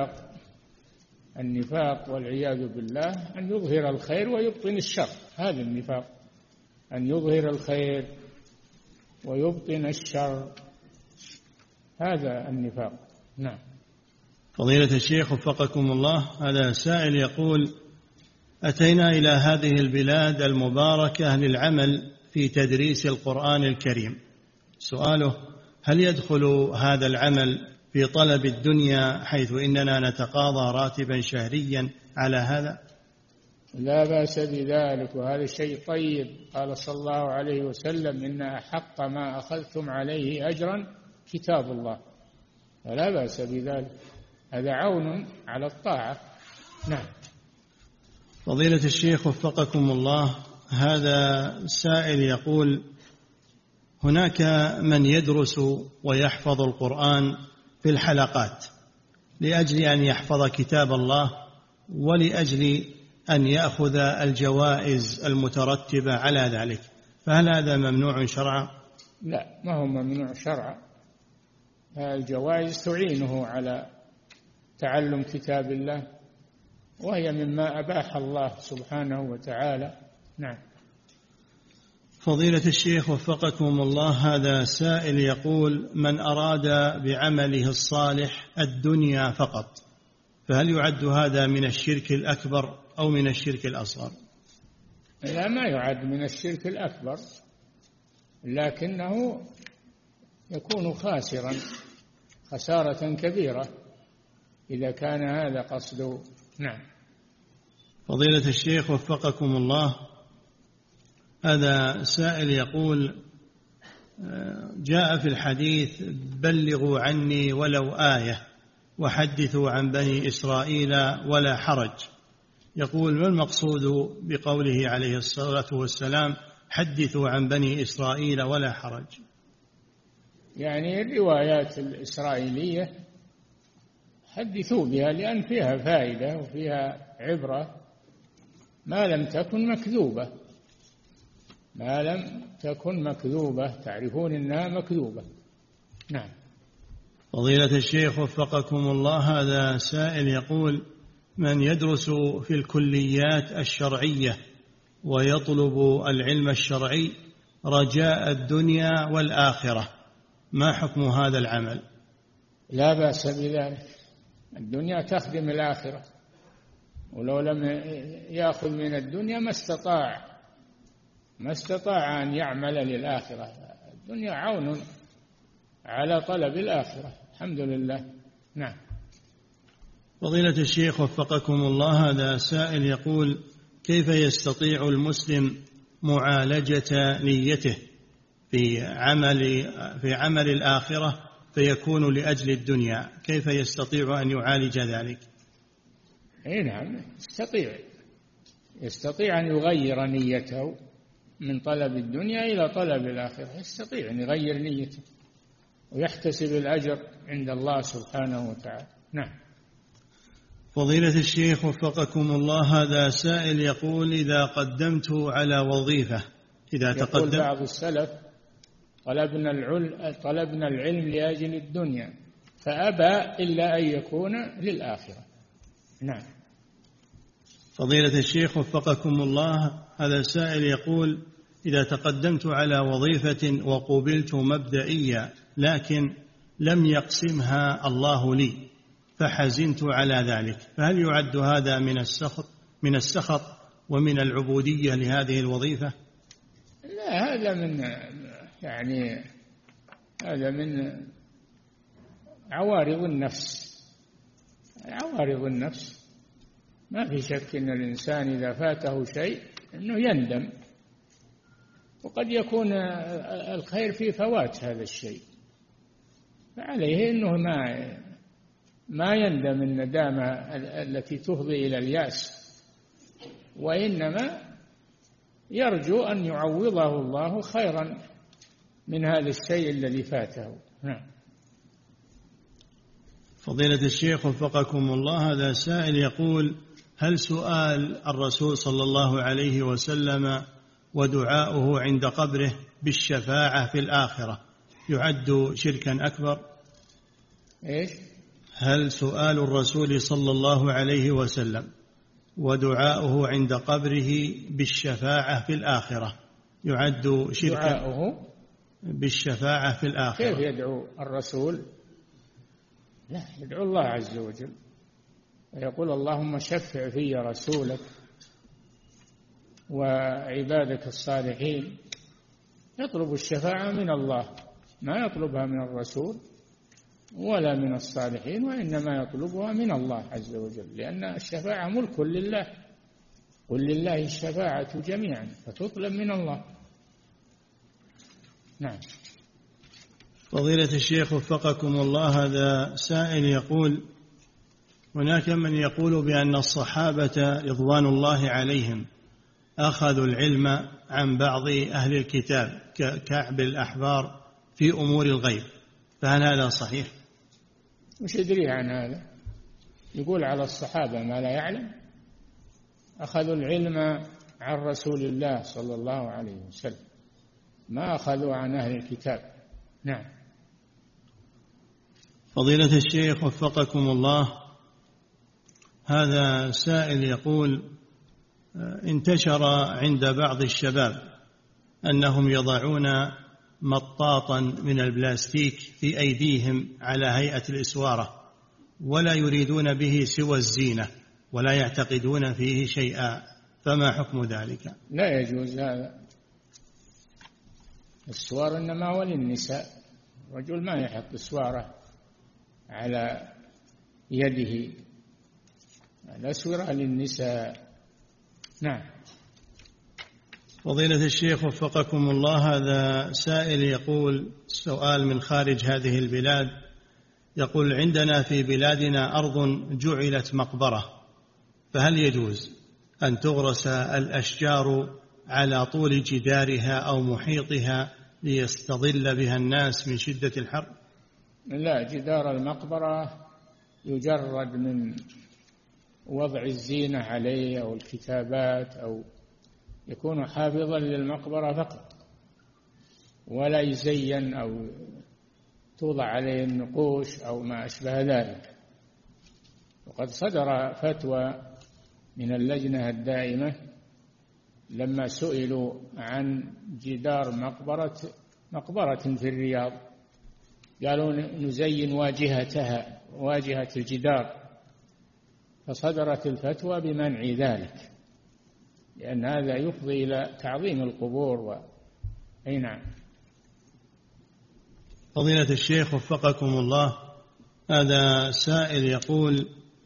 النفاق والعياذ بالله أن يظهر الخير ويبطن الشر، هذا النفاق، أن يظهر الخير ويبطن الشر، هذا النفاق. نعم. فضيلة الشيخ وفقكم الله، هذا سائل يقول أتينا إلى هذه البلاد المباركة للعمل في تدريس القرآن الكريم. سؤاله هل يدخل هذا العمل في طلب الدنيا حيث إننا نتقاضى راتبا شهريا على هذا؟ لا بأس بذلك، وهذا شيء طيب. قال صلى الله عليه وسلم إن أحق ما أخذتم عليه أجرا كتاب الله، فلا بأس بذلك، هذا عون على الطاعة. نعم. فضيلة الشيخ وفقكم الله، هذا سائل يقول: هناك من يدرس ويحفظ القرآن في الحلقات لأجل أن يحفظ كتاب الله ولأجل أن يأخذ الجوائز المترتبة على ذلك، فهل هذا ممنوع شرعا؟ لا، ما هو ممنوع شرعا. الجوائز تعينه على تعلم كتاب الله، وهي مما أباح الله سبحانه وتعالى. نعم. فضيلة الشيخ وفقكم الله، هذا سائل يقول: من أراد بعمله الصالح الدنيا فقط، فهل يعد هذا من الشرك الأكبر أو من الشرك الأصغر؟ لا، ما يعد من الشرك الأكبر، لكنه يكون خاسرا خسارة كبيرة إذا كان هذا قصده. نعم. فضيلة الشيخ وفقكم الله، هذا سائل يقول: جاء في الحديث: بلغوا عني ولو آية وحدثوا عن بني إسرائيل ولا حرج. يقول: ما المقصود بقوله عليه الصلاة والسلام: حدثوا عن بني إسرائيل ولا حرج؟ يعني الروايات الإسرائيلية حدثوا بها، لأن فيها فائدة وفيها عبرة ما لم تكن مكذوبة، ما لم تكن مكذوبة، تعرفون أنها مكذوبة. نعم. فضيلة الشيخ وفقكم الله، هذا سائل يقول: من يدرس في الكليات الشرعية ويطلب العلم الشرعي رجاء الدنيا والآخرة، ما حكم هذا العمل؟ لا بأس بذلك، الدنيا تخدم الآخرة، ولو لم يأخذ من الدنيا ما استطاع أن يعمل للآخرة. الدنيا عون على طلب الآخرة. الحمد لله. نعم. فضيلة الشيخ وفقكم الله، هذا سائل يقول: كيف يستطيع المسلم معالجة نيته في عمل الآخرة فيكون لأجل الدنيا؟ كيف يستطيع أن يعالج ذلك؟ نعم، يستطيع أن يغير نيته من طلب الدنيا إلى طلب الآخرة، يستطيع أن يغير نيته ويحتسب الأجر عند الله سبحانه وتعالى. نعم. فضيلة الشيخ وفقكم الله، هذا سائل يقول: إذا قدمت على وظيفة، يقول بعض السلف: طلبنا العلم لأجل الدنيا فأبى إلا أن يكون للآخرة. نعم. فضيلة الشيخ وفقكم الله، هذا سائل يقول: إذا تقدمت على وظيفة وقبلت مبدئيا لكن لم يقسمها الله لي فحزنت على ذلك، فهل يعد هذا من السخط ومن العبودية لهذه الوظيفة؟ لا، هذا من عوارض النفس. عوارض النفس، ما في شك أن الإنسان إذا فاته شيء أنه يندم، وقد يكون الخير في فوات هذا الشيء، فعليه أنه ما يندم الندامة التي تفضي إلى اليأس، وإنما يرجو أن يعوضه الله خيرا من هذا الشيء الذي فاته. نعم. فضيلة الشيخ وفقكم الله، هذا سائل يقول: هل سؤال الرسول صلى الله عليه وسلم ودعاؤه عند قبره بالشفاعة في الآخرة يعد شركا أكبر؟ إيش؟ هل سؤال الرسول صلى الله عليه وسلم ودعاؤه عند قبره بالشفاعة في الآخرة يعد شركا؟ دعاؤه بالشفاعة في الآخرة كيف يدعو الرسول؟ لا، يدعو الله عز وجل ويقول: اللهم شفع في رسولك وعبادك الصالحين. يطلب الشفاعة من الله، ما يطلبها من الرسول ولا من الصالحين، وإنما يطلبها من الله عز وجل، لأن الشفاعة ملك لله، قل لله الشفاعة جميعا، فتطلب من الله. نعم. فضيلة الشيخ وفقكم الله، هذا سائل يقول: هناك من يقول بأن الصحابة رضوان الله عليهم أخذوا العلم عن بعض أهل الكتاب ككعب الأحبار في أمور الغيب، فهل هذا صحيح؟ مش يدري عن هذا، يقول على الصحابة ما لا يعلم. أخذوا العلم عن رسول الله صلى الله عليه وسلم، ما أخذوا عن أهل الكتاب. نعم. فضيلة الشيخ وفقكم الله، هذا سائل يقول: انتشر عند بعض الشباب أنهم يضعون مطاطا من البلاستيك في أيديهم على هيئة الإسوارة، ولا يريدون به سوى الزينة ولا يعتقدون فيه شيئا، فما حكم ذلك؟ لا يجوز هذا. السوار إنما هو للنساء، الرجل ما يحط سوارة على يده، الأسورة للنساء. نعم. فضيلة الشيخ وفقكم الله، هذا سائل يقول سؤال من خارج هذه البلاد، يقول: عندنا في بلادنا أرض جعلت مقبرة، فهل يجوز أن تغرس الأشجار على طول جدارها أو محيطها ليستظل بها الناس من شدة الحر؟ لا، جدار المقبرة يجرد من وضع الزينة عليه أو الكتابات، أو يكون حافظا للمقبرة فقط، ولا يزين أو توضع عليه النقوش أو ما أشبه ذلك. وقد صدر فتوى من اللجنة الدائمة لما سئلوا عن جدار مقبرة في الرياض، قالوا نزين واجهتها، واجهة الجدار، فصدرت الفتوى بمنع ذلك، لأن هذا يفضي إلى تعظيم القبور. أي نعم. فضيلة الشيخ وفقكم الله، هذا سائل يقول: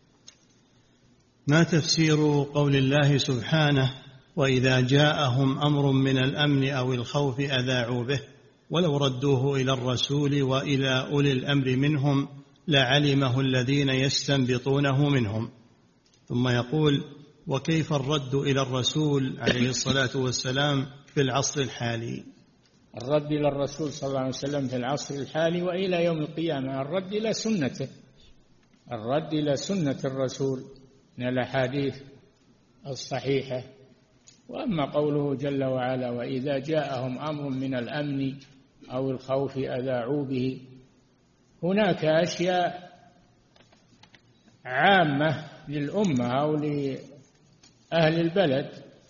ما تفسير قول الله سبحانه: وإذا جاءهم أمر من الأمن أو الخوف أذاعوا به ولو ردوه إلى الرسول وإلى أولي الأمر منهم لعلمه الذين يستنبطونه منهم؟ ثم يقول: وكيف الرد إلى الرسول عليه الصلاة والسلام في العصر الحالي؟ الرد إلى الرسول صلى الله عليه وسلم في العصر الحالي وإلى يوم القيامة الرد إلى سنته، الرد إلى سنة الرسول من الأحاديث الصحيحة. وأما قوله جل وعلا: وإذا جاءهم أمر من الأمن أو الخوف أذاعوا به، هناك أشياء عامة للأمة أو لأهل البلد،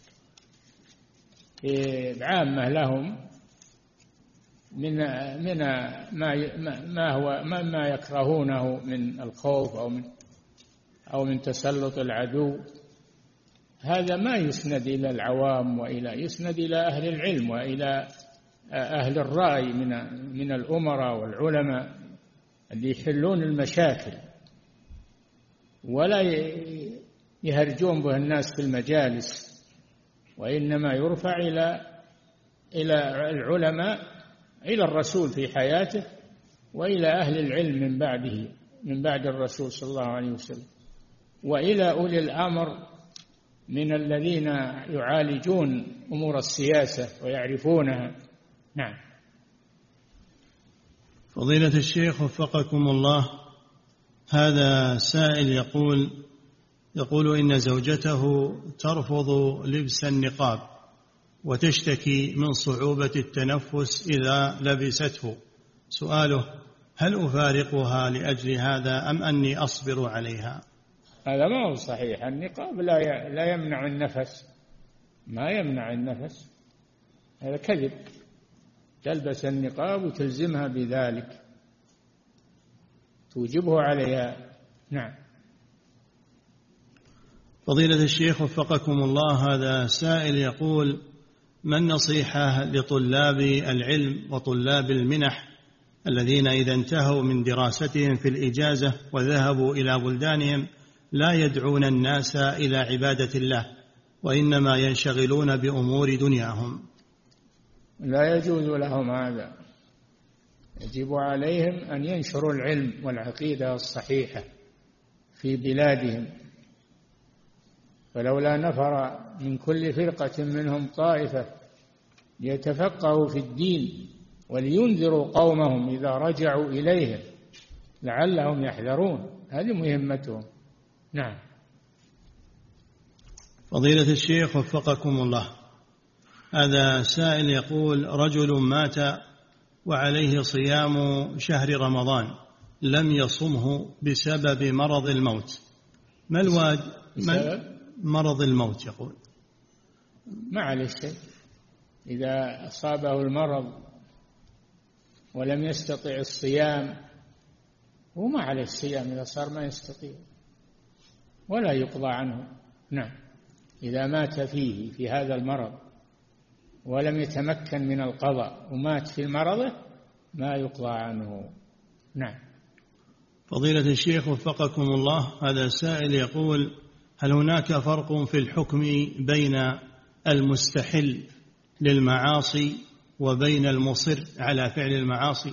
عامة لهم من ما يكرهونه من الخوف أو من تسلط العدو. هذا ما يسند إلى العوام، يسند إلى أهل العلم وإلى أهل الرأي من الأمراء والعلماء اللي يحلون المشاكل، ولا يهرجون به الناس في المجالس، وإنما يرفع إلى العلماء، إلى الرسول في حياته، وإلى أهل العلم من بعده، من بعد الرسول صلى الله عليه وسلم، وإلى أولي الأمر من الذين يعالجون أمور السياسة ويعرفونها. نعم. فضيلة الشيخ وفقكم الله، هذا سائل يقول إن زوجته ترفض لبس النقاب وتشتكي من صعوبة التنفس إذا لبسته. سؤاله: هل أفارقها لأجل هذا أم أني أصبر عليها؟ هذا ما هو صحيح. النقاب لا يمنع النفس، ما يمنع النفس، هذا كذب. تلبس النقاب وتلزمها بذلك، توجبه عليها. نعم. فضيلة الشيخ وفقكم الله، هذا سائل يقول: ما النصيحة لطلاب العلم وطلاب المنح الذين إذا انتهوا من دراستهم في الإجازة وذهبوا إلى بلدانهم لا يدعون الناس إلى عبادة الله وإنما ينشغلون بأمور دنياهم؟ لا يجوز لهم هذا، يجب عليهم أن ينشروا العلم والعقيدة الصحيحة في بلادهم، فلولا نفر من كل فرقة منهم طائفة ليتفقهوا في الدين ولينذروا قومهم إذا رجعوا إليهم لعلهم يحذرون. هذه مهمتهم. نعم. فضيلة الشيخ وفقكم الله، هذا سائل يقول: رجل مات وعليه صيام شهر رمضان لم يصمه بسبب مرض الموت، ما الواجب؟ مرض الموت يقول. ما عليه شيء، إذا أصابه المرض ولم يستطع الصيام وما عليه الصيام إذا صار ما يستطيع، ولا يقضى عنه. نعم. إذا مات فيه في هذا المرض ولم يتمكن من القضاء ومات في مرضه ما يقضى عنه. نعم. فضيلة الشيخ وفقكم الله، هذا سائل يقول: هل هناك فرق في الحكم بين المستحل للمعاصي وبين المصر على فعل المعاصي؟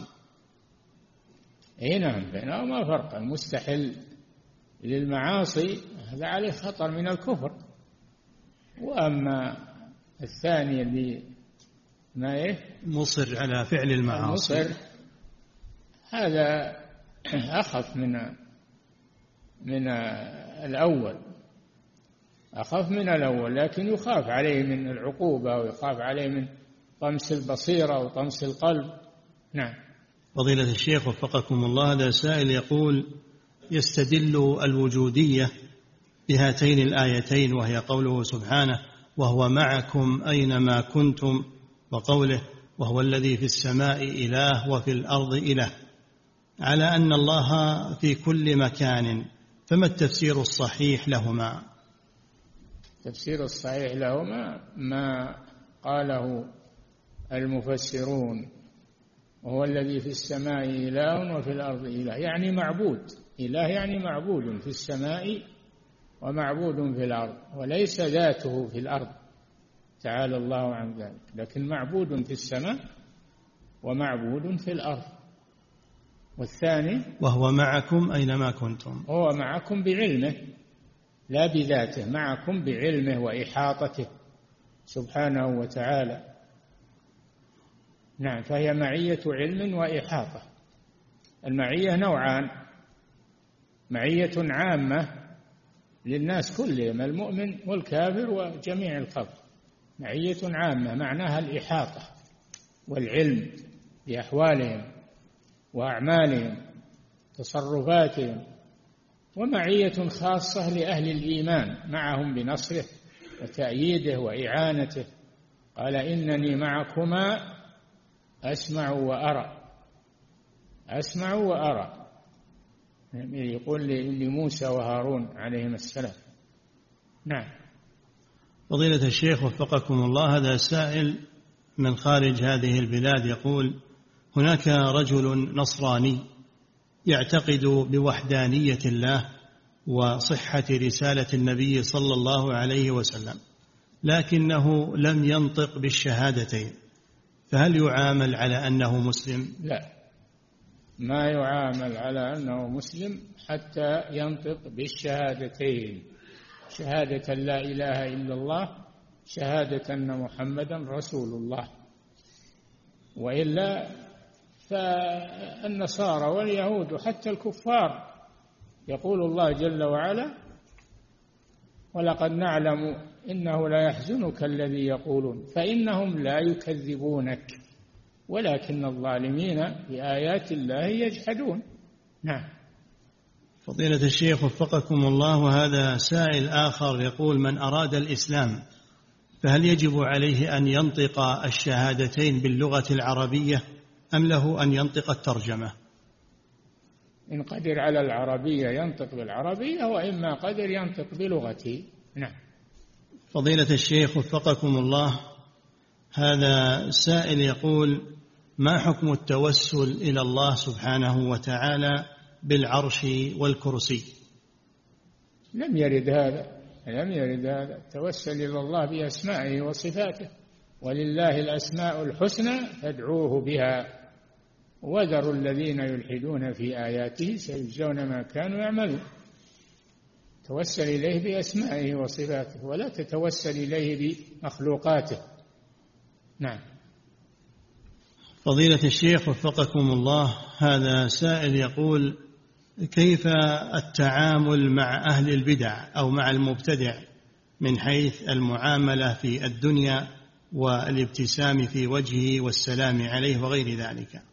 اي نعم، بينهما فرق. المستحل للمعاصي هذا عليه خطر من الكفر، واما الثاني اللي ما مصر على فعل المعاصي، المصر هذا أخف من الأول، أخف من الأول، لكن يخاف عليه من العقوبة ويخاف عليه من طمس البصيرة وطمس القلب. نعم. فضيلة الشيخ وفقكم الله، هذا سائل يقول: يستدل الوجودية بهاتين الآيتين، وهي قوله سبحانه: وهو معكم أينما كنتم، وقوله: وهو الذي في السماء إله وفي الأرض إله، على أن الله في كل مكان، فما التفسير الصحيح لهما؟ التفسير الصحيح لهما ما قاله المفسرون: وهو الذي في السماء إله وفي الأرض إله، يعني معبود. إله يعني معبود في السماء ومعبود في الأرض، وليس ذاته في الأرض تعالى الله عن ذلك، لكن معبود في السماء ومعبود في الأرض. والثاني: وهو معكم أينما كنتم، هو معكم بعلمه لا بذاته، معكم بعلمه وإحاطته سبحانه وتعالى. نعم. فهي معية علم وإحاطة. المعية نوعان: معية عامة للناس كلهم، المؤمن والكافر وجميع الخلق. معية عامة معناها الإحاطة والعلم بأحوالهم وأعمالهم تصرفاتهم. ومعية خاصة لأهل الإيمان، معهم بنصره وتأييده وإعانته. قال: إنني معكما أسمع وأرى. أسمع وأرى، يقول لموسى وهارون عليهم السلام. نعم. فضيلة الشيخ وفقكم الله، هذا سائل من خارج هذه البلاد يقول: هناك رجل نصراني يعتقد بوحدانية الله وصحة رسالة النبي صلى الله عليه وسلم، لكنه لم ينطق بالشهادتين، فهل يعامل على أنه مسلم؟ لا، ما يعامل على أنه مسلم حتى ينطق بالشهادتين: شهادة لا إله إلا الله، شهادة أن محمدا رسول الله. وإلا فالنصارى واليهود وحتى الكفار يقول الله جل وعلا: ولقد نعلم إنه لا يحزنك الذي يقولون فإنهم لا يكذبونك ولكن الظالمين بآيات الله يجحدون. نعم. فضيلة الشيخ وفقكم الله، وهذا سائل آخر يقول: من أراد الإسلام فهل يجب عليه أن ينطق الشهادتين باللغة العربية أم له أن ينطق الترجمة؟ إن قدر على العربية ينطق بالعربية، وإما قدر ينطق بلغته. نعم. فضيلة الشيخ وفقكم الله، هذا سائل يقول: ما حكم التوسل إلى الله سبحانه وتعالى بالعرش والكرسي؟ لم يرد هذا. التوسل إلى الله بأسمائه وصفاته، ولله الأسماء الحسنى فادعوه بها، وذروا الذين يلحدون في آياته سيجزون ما كانوا يعملون. توسل إليه بأسمائه وصفاته ولا تتوسل إليه بمخلوقاته. نعم. فضيلة الشيخ وفقكم الله، هذا سائل يقول: كيف التعامل مع أهل البدع أو مع المبتدع من حيث المعاملة في الدنيا والابتسام في وجهه والسلام عليه وغير ذلك؟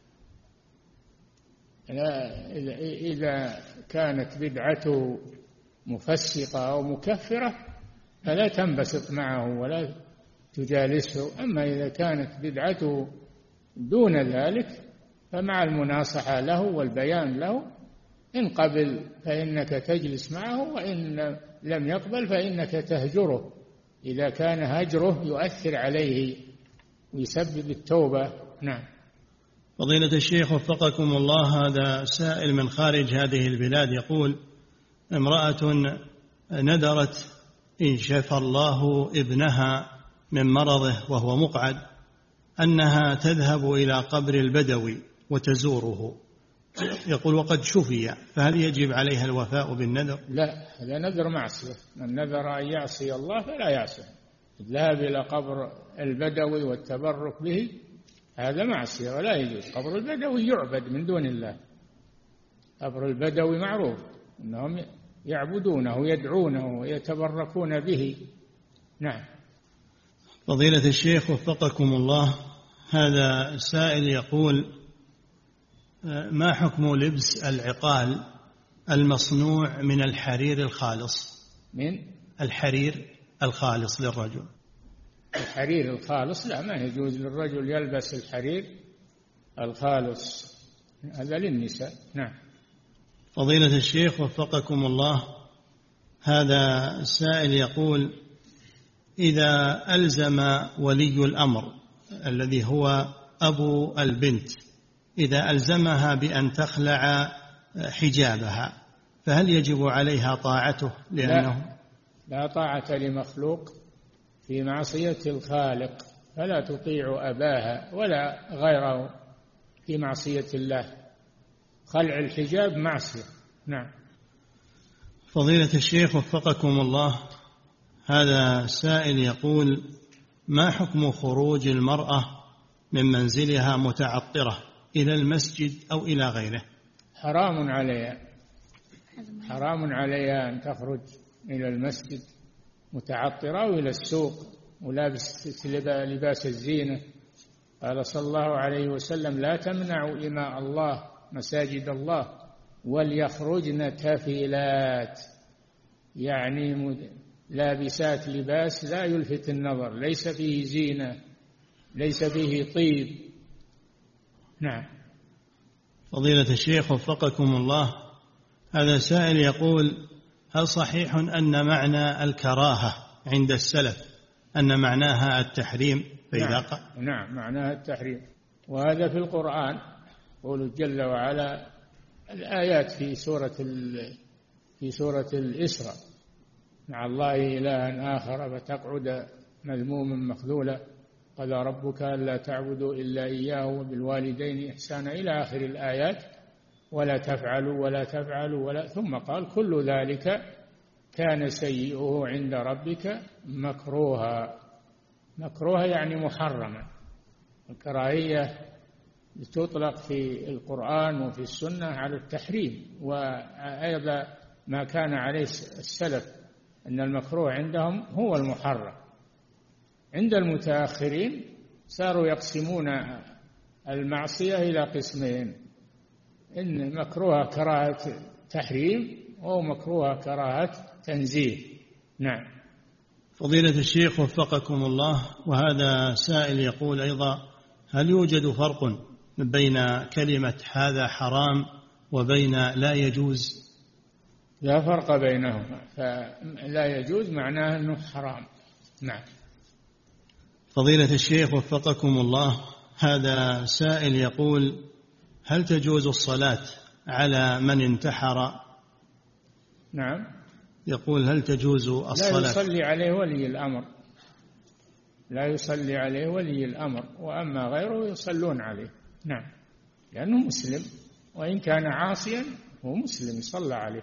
إذا كانت بدعته مفسقة أو مكفرة فلا تنبسط معه ولا تجالسه. أما إذا كانت بدعته دون ذلك فمع المناصحة له والبيان له، إن قبل فإنك تجلس معه، وإن لم يقبل فإنك تهجره إذا كان هجره يؤثر عليه ويسبب التوبة. نعم. فضيلة الشيخ وفقكم الله، هذا سائل من خارج هذه البلاد يقول: امرأة ندرت إن شفى الله ابنها من مرضه وهو مقعد أنها تذهب إلى قبر البدوي وتزوره، يقول وقد شفي، فهل يجب عليها الوفاء بالنذر؟ لا، هذا نذر معصية. من نذر أن يعصي الله فلا يعصي. الذهاب إلى قبر البدوي والتبرك به هذا معصية ولا يجوز. قبر البدوي يعبد من دون الله. قبر البدوي معروف أنهم يعبدونه ويدعونه ويتبركون به. نعم. فضيلة الشيخ وفقكم الله، هذا سائل يقول: ما حكم لبس العقال المصنوع من الحرير الخالص؟ من الحرير الخالص للرجل. الحرير الخالص لا، ما يجوز للرجل يلبس الحرير الخالص، هذا للنساء. نعم. فضيلة الشيخ وفقكم الله، هذا السائل يقول: إذا ألزم ولي الأمر الذي هو أبو البنت، إذا ألزمها بأن تخلع حجابها، فهل يجب عليها طاعته؟ لأنه لا طاعة لمخلوق في معصية الخالق، فلا تطيع أباها ولا غيره في معصية الله. خلع الحجاب معصية. نعم. فضيلة الشيخ وفقكم الله، هذا سائل يقول: ما حكم خروج المرأة من منزلها متعطرة إلى المسجد أو إلى غيره؟ حرام عليها أن تخرج إلى المسجد متعطرة أو إلى السوق ولابس لباس الزينة. قال صلى الله عليه وسلم: لا تمنعوا إماء الله مساجد الله وليخرجن تافلات، يعني لابسات لباس لا يلفت النظر، ليس فيه زينة، ليس فيه طيب. نعم. فضيلة الشيخ وفقكم الله، هذا سائل يقول: هل صحيح أن معنى الكراهة عند السلف أن معناها التحريم؟ نعم، معناها التحريم، وهذا في القرآن. قوله جل وعلا الآيات في سورة الإسراء: مع الله إلها آخر فتقعد مذموما مخذولا، قضى ربك ألا تعبدوا إلا إياه وبالوالدين إحسانا إلى آخر الآيات، ولا تفعلوا ولا ثم قال: كل ذلك كان سيئه عند ربك مكروها. مكروها يعني محرما. الكراهية تطلق في القرآن وفي السنة على التحريم، وأيضا ما كان عليه السلف أن المكروه عندهم هو المحرم. عند المتأخرين صاروا يقسمون المعصية إلى قسمين: إن مكروه كراهة تحريم أو مكروه كراهة تنزيه. نعم. فضيلة الشيخ وفقكم الله، وهذا سائل يقول أيضا: هل يوجد فرق بين كلمة هذا حرام وبين لا يجوز؟ لا فرق بينهما، فلا يجوز معناه أنه حرام. نعم. فضيلة الشيخ وفقكم الله، هذا سائل يقول: هل تجوز الصلاة على من انتحر؟ نعم. يقول: هل تجوز الصلاة؟ لا يصلي عليه ولي الأمر، لا يصلي عليه ولي الأمر، وأما غيره يصلون عليه. نعم، لأنه مسلم، وإن كان عاصيا هو مسلم يصلى عليه.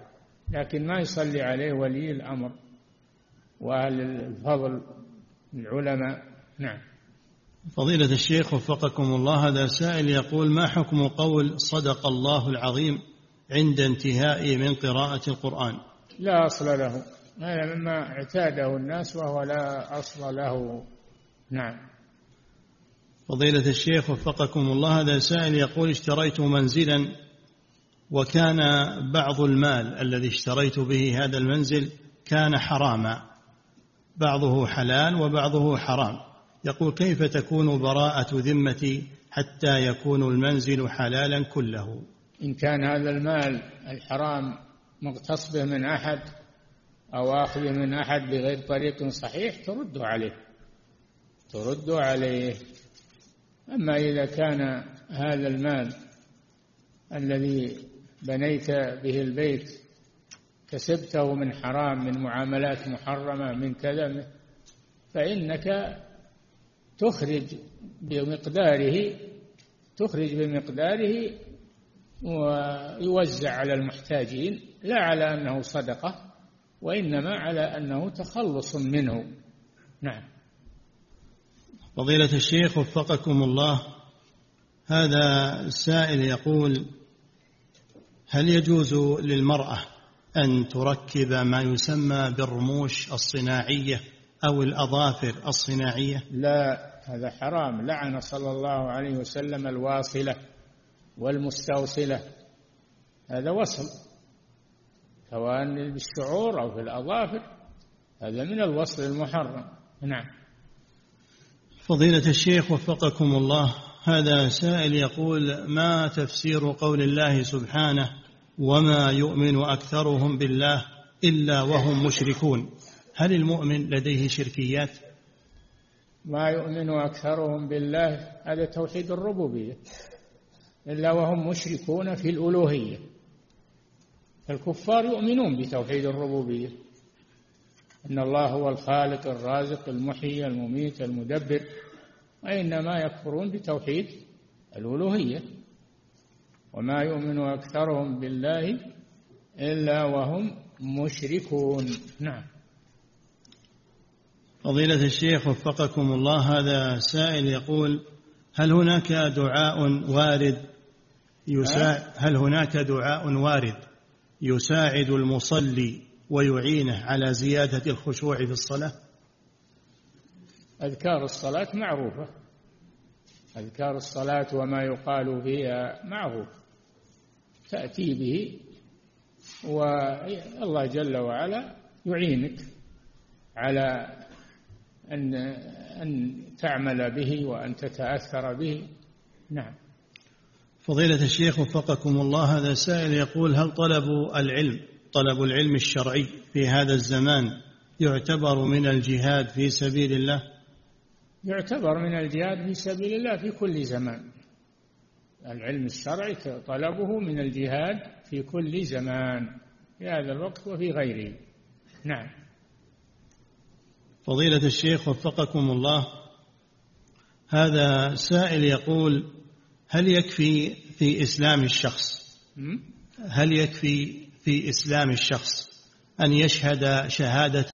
لكن ما يصلي عليه ولي الأمر وأهل الفضل العلماء. نعم. فضيلة الشيخ وفقكم الله، هذا سائل يقول: ما حكم قول صدق الله العظيم عند انتهاء من قراءة القرآن؟ لا أصل له، هذا مما اعتاده الناس وهو لا أصل له. نعم. فضيلة الشيخ وفقكم الله، هذا سائل يقول: اشتريت منزلا وكان بعض المال الذي اشتريت به هذا المنزل كان حراما، بعضه حلال وبعضه حرام. يقول: كيف تكون براءة ذمتي حتى يكون المنزل حلالا كله؟ إن كان هذا المال الحرام مغتصبه من أحد أو أخذه من أحد بغير طريق صحيح ترد عليه. أما إذا كان هذا المال الذي بنيت به البيت كسبته من حرام، من معاملات محرمة، من كذا، فإنك تخرج بمقداره ويوزع على المحتاجين، لا على أنه صدقة، وإنما على أنه تخلص منه. نعم. فضيلة الشيخ وفقكم الله، هذا السائل يقول: هل يجوز للمرأة أن تركب ما يسمى بالرموش الصناعية أو الأظافر الصناعية؟ لا، هذا حرام. لعن صلى الله عليه وسلم الواصلة والمستوصلة. هذا وصل، سواء بالشعور أو في الأظافر، هذا من الوصل المحرم. نعم. فضيلة الشيخ وفقكم الله، هذا سائل يقول: ما تفسير قول الله سبحانه: وما يؤمن أكثرهم بالله إلا وهم مشركون؟ هل المؤمن لديه شركيات؟ ما يؤمن أكثرهم بالله هذا توحيد الربوبية، إلا وهم مشركون في الألوهية. الكفار يؤمنون بتوحيد الربوبية، إن الله هو الخالق الرازق المحيي المميت المدبر، وإنما يكفرون بتوحيد الألوهية. وما يؤمن أكثرهم بالله إلا وهم مشركون. نعم. فضيلة الشيخ وفقكم الله، هذا سائل يقول: هل هناك دعاء وارد يساعد المصلي ويعينه على زيادة الخشوع في الصلاة؟ أذكار الصلاة معروفة، أذكار الصلاة وما يقال فيها معروف، تأتي به والله جل وعلا يعينك على أن تعمل به وأن تتأثر به. نعم. فضيلة الشيخ وفقكم الله، هذا سائل يقول: هل طلب العلم الشرعي في هذا الزمان يعتبر من الجهاد في سبيل الله؟ يعتبر من الجهاد في سبيل الله في كل زمان. العلم الشرعي طلبه من الجهاد في كل زمان، في هذا الوقت وفي غيره. نعم. فضيلة الشيخ وفقكم الله، هذا سائل يقول: هل يكفي في إسلام الشخص أن يشهد شهادة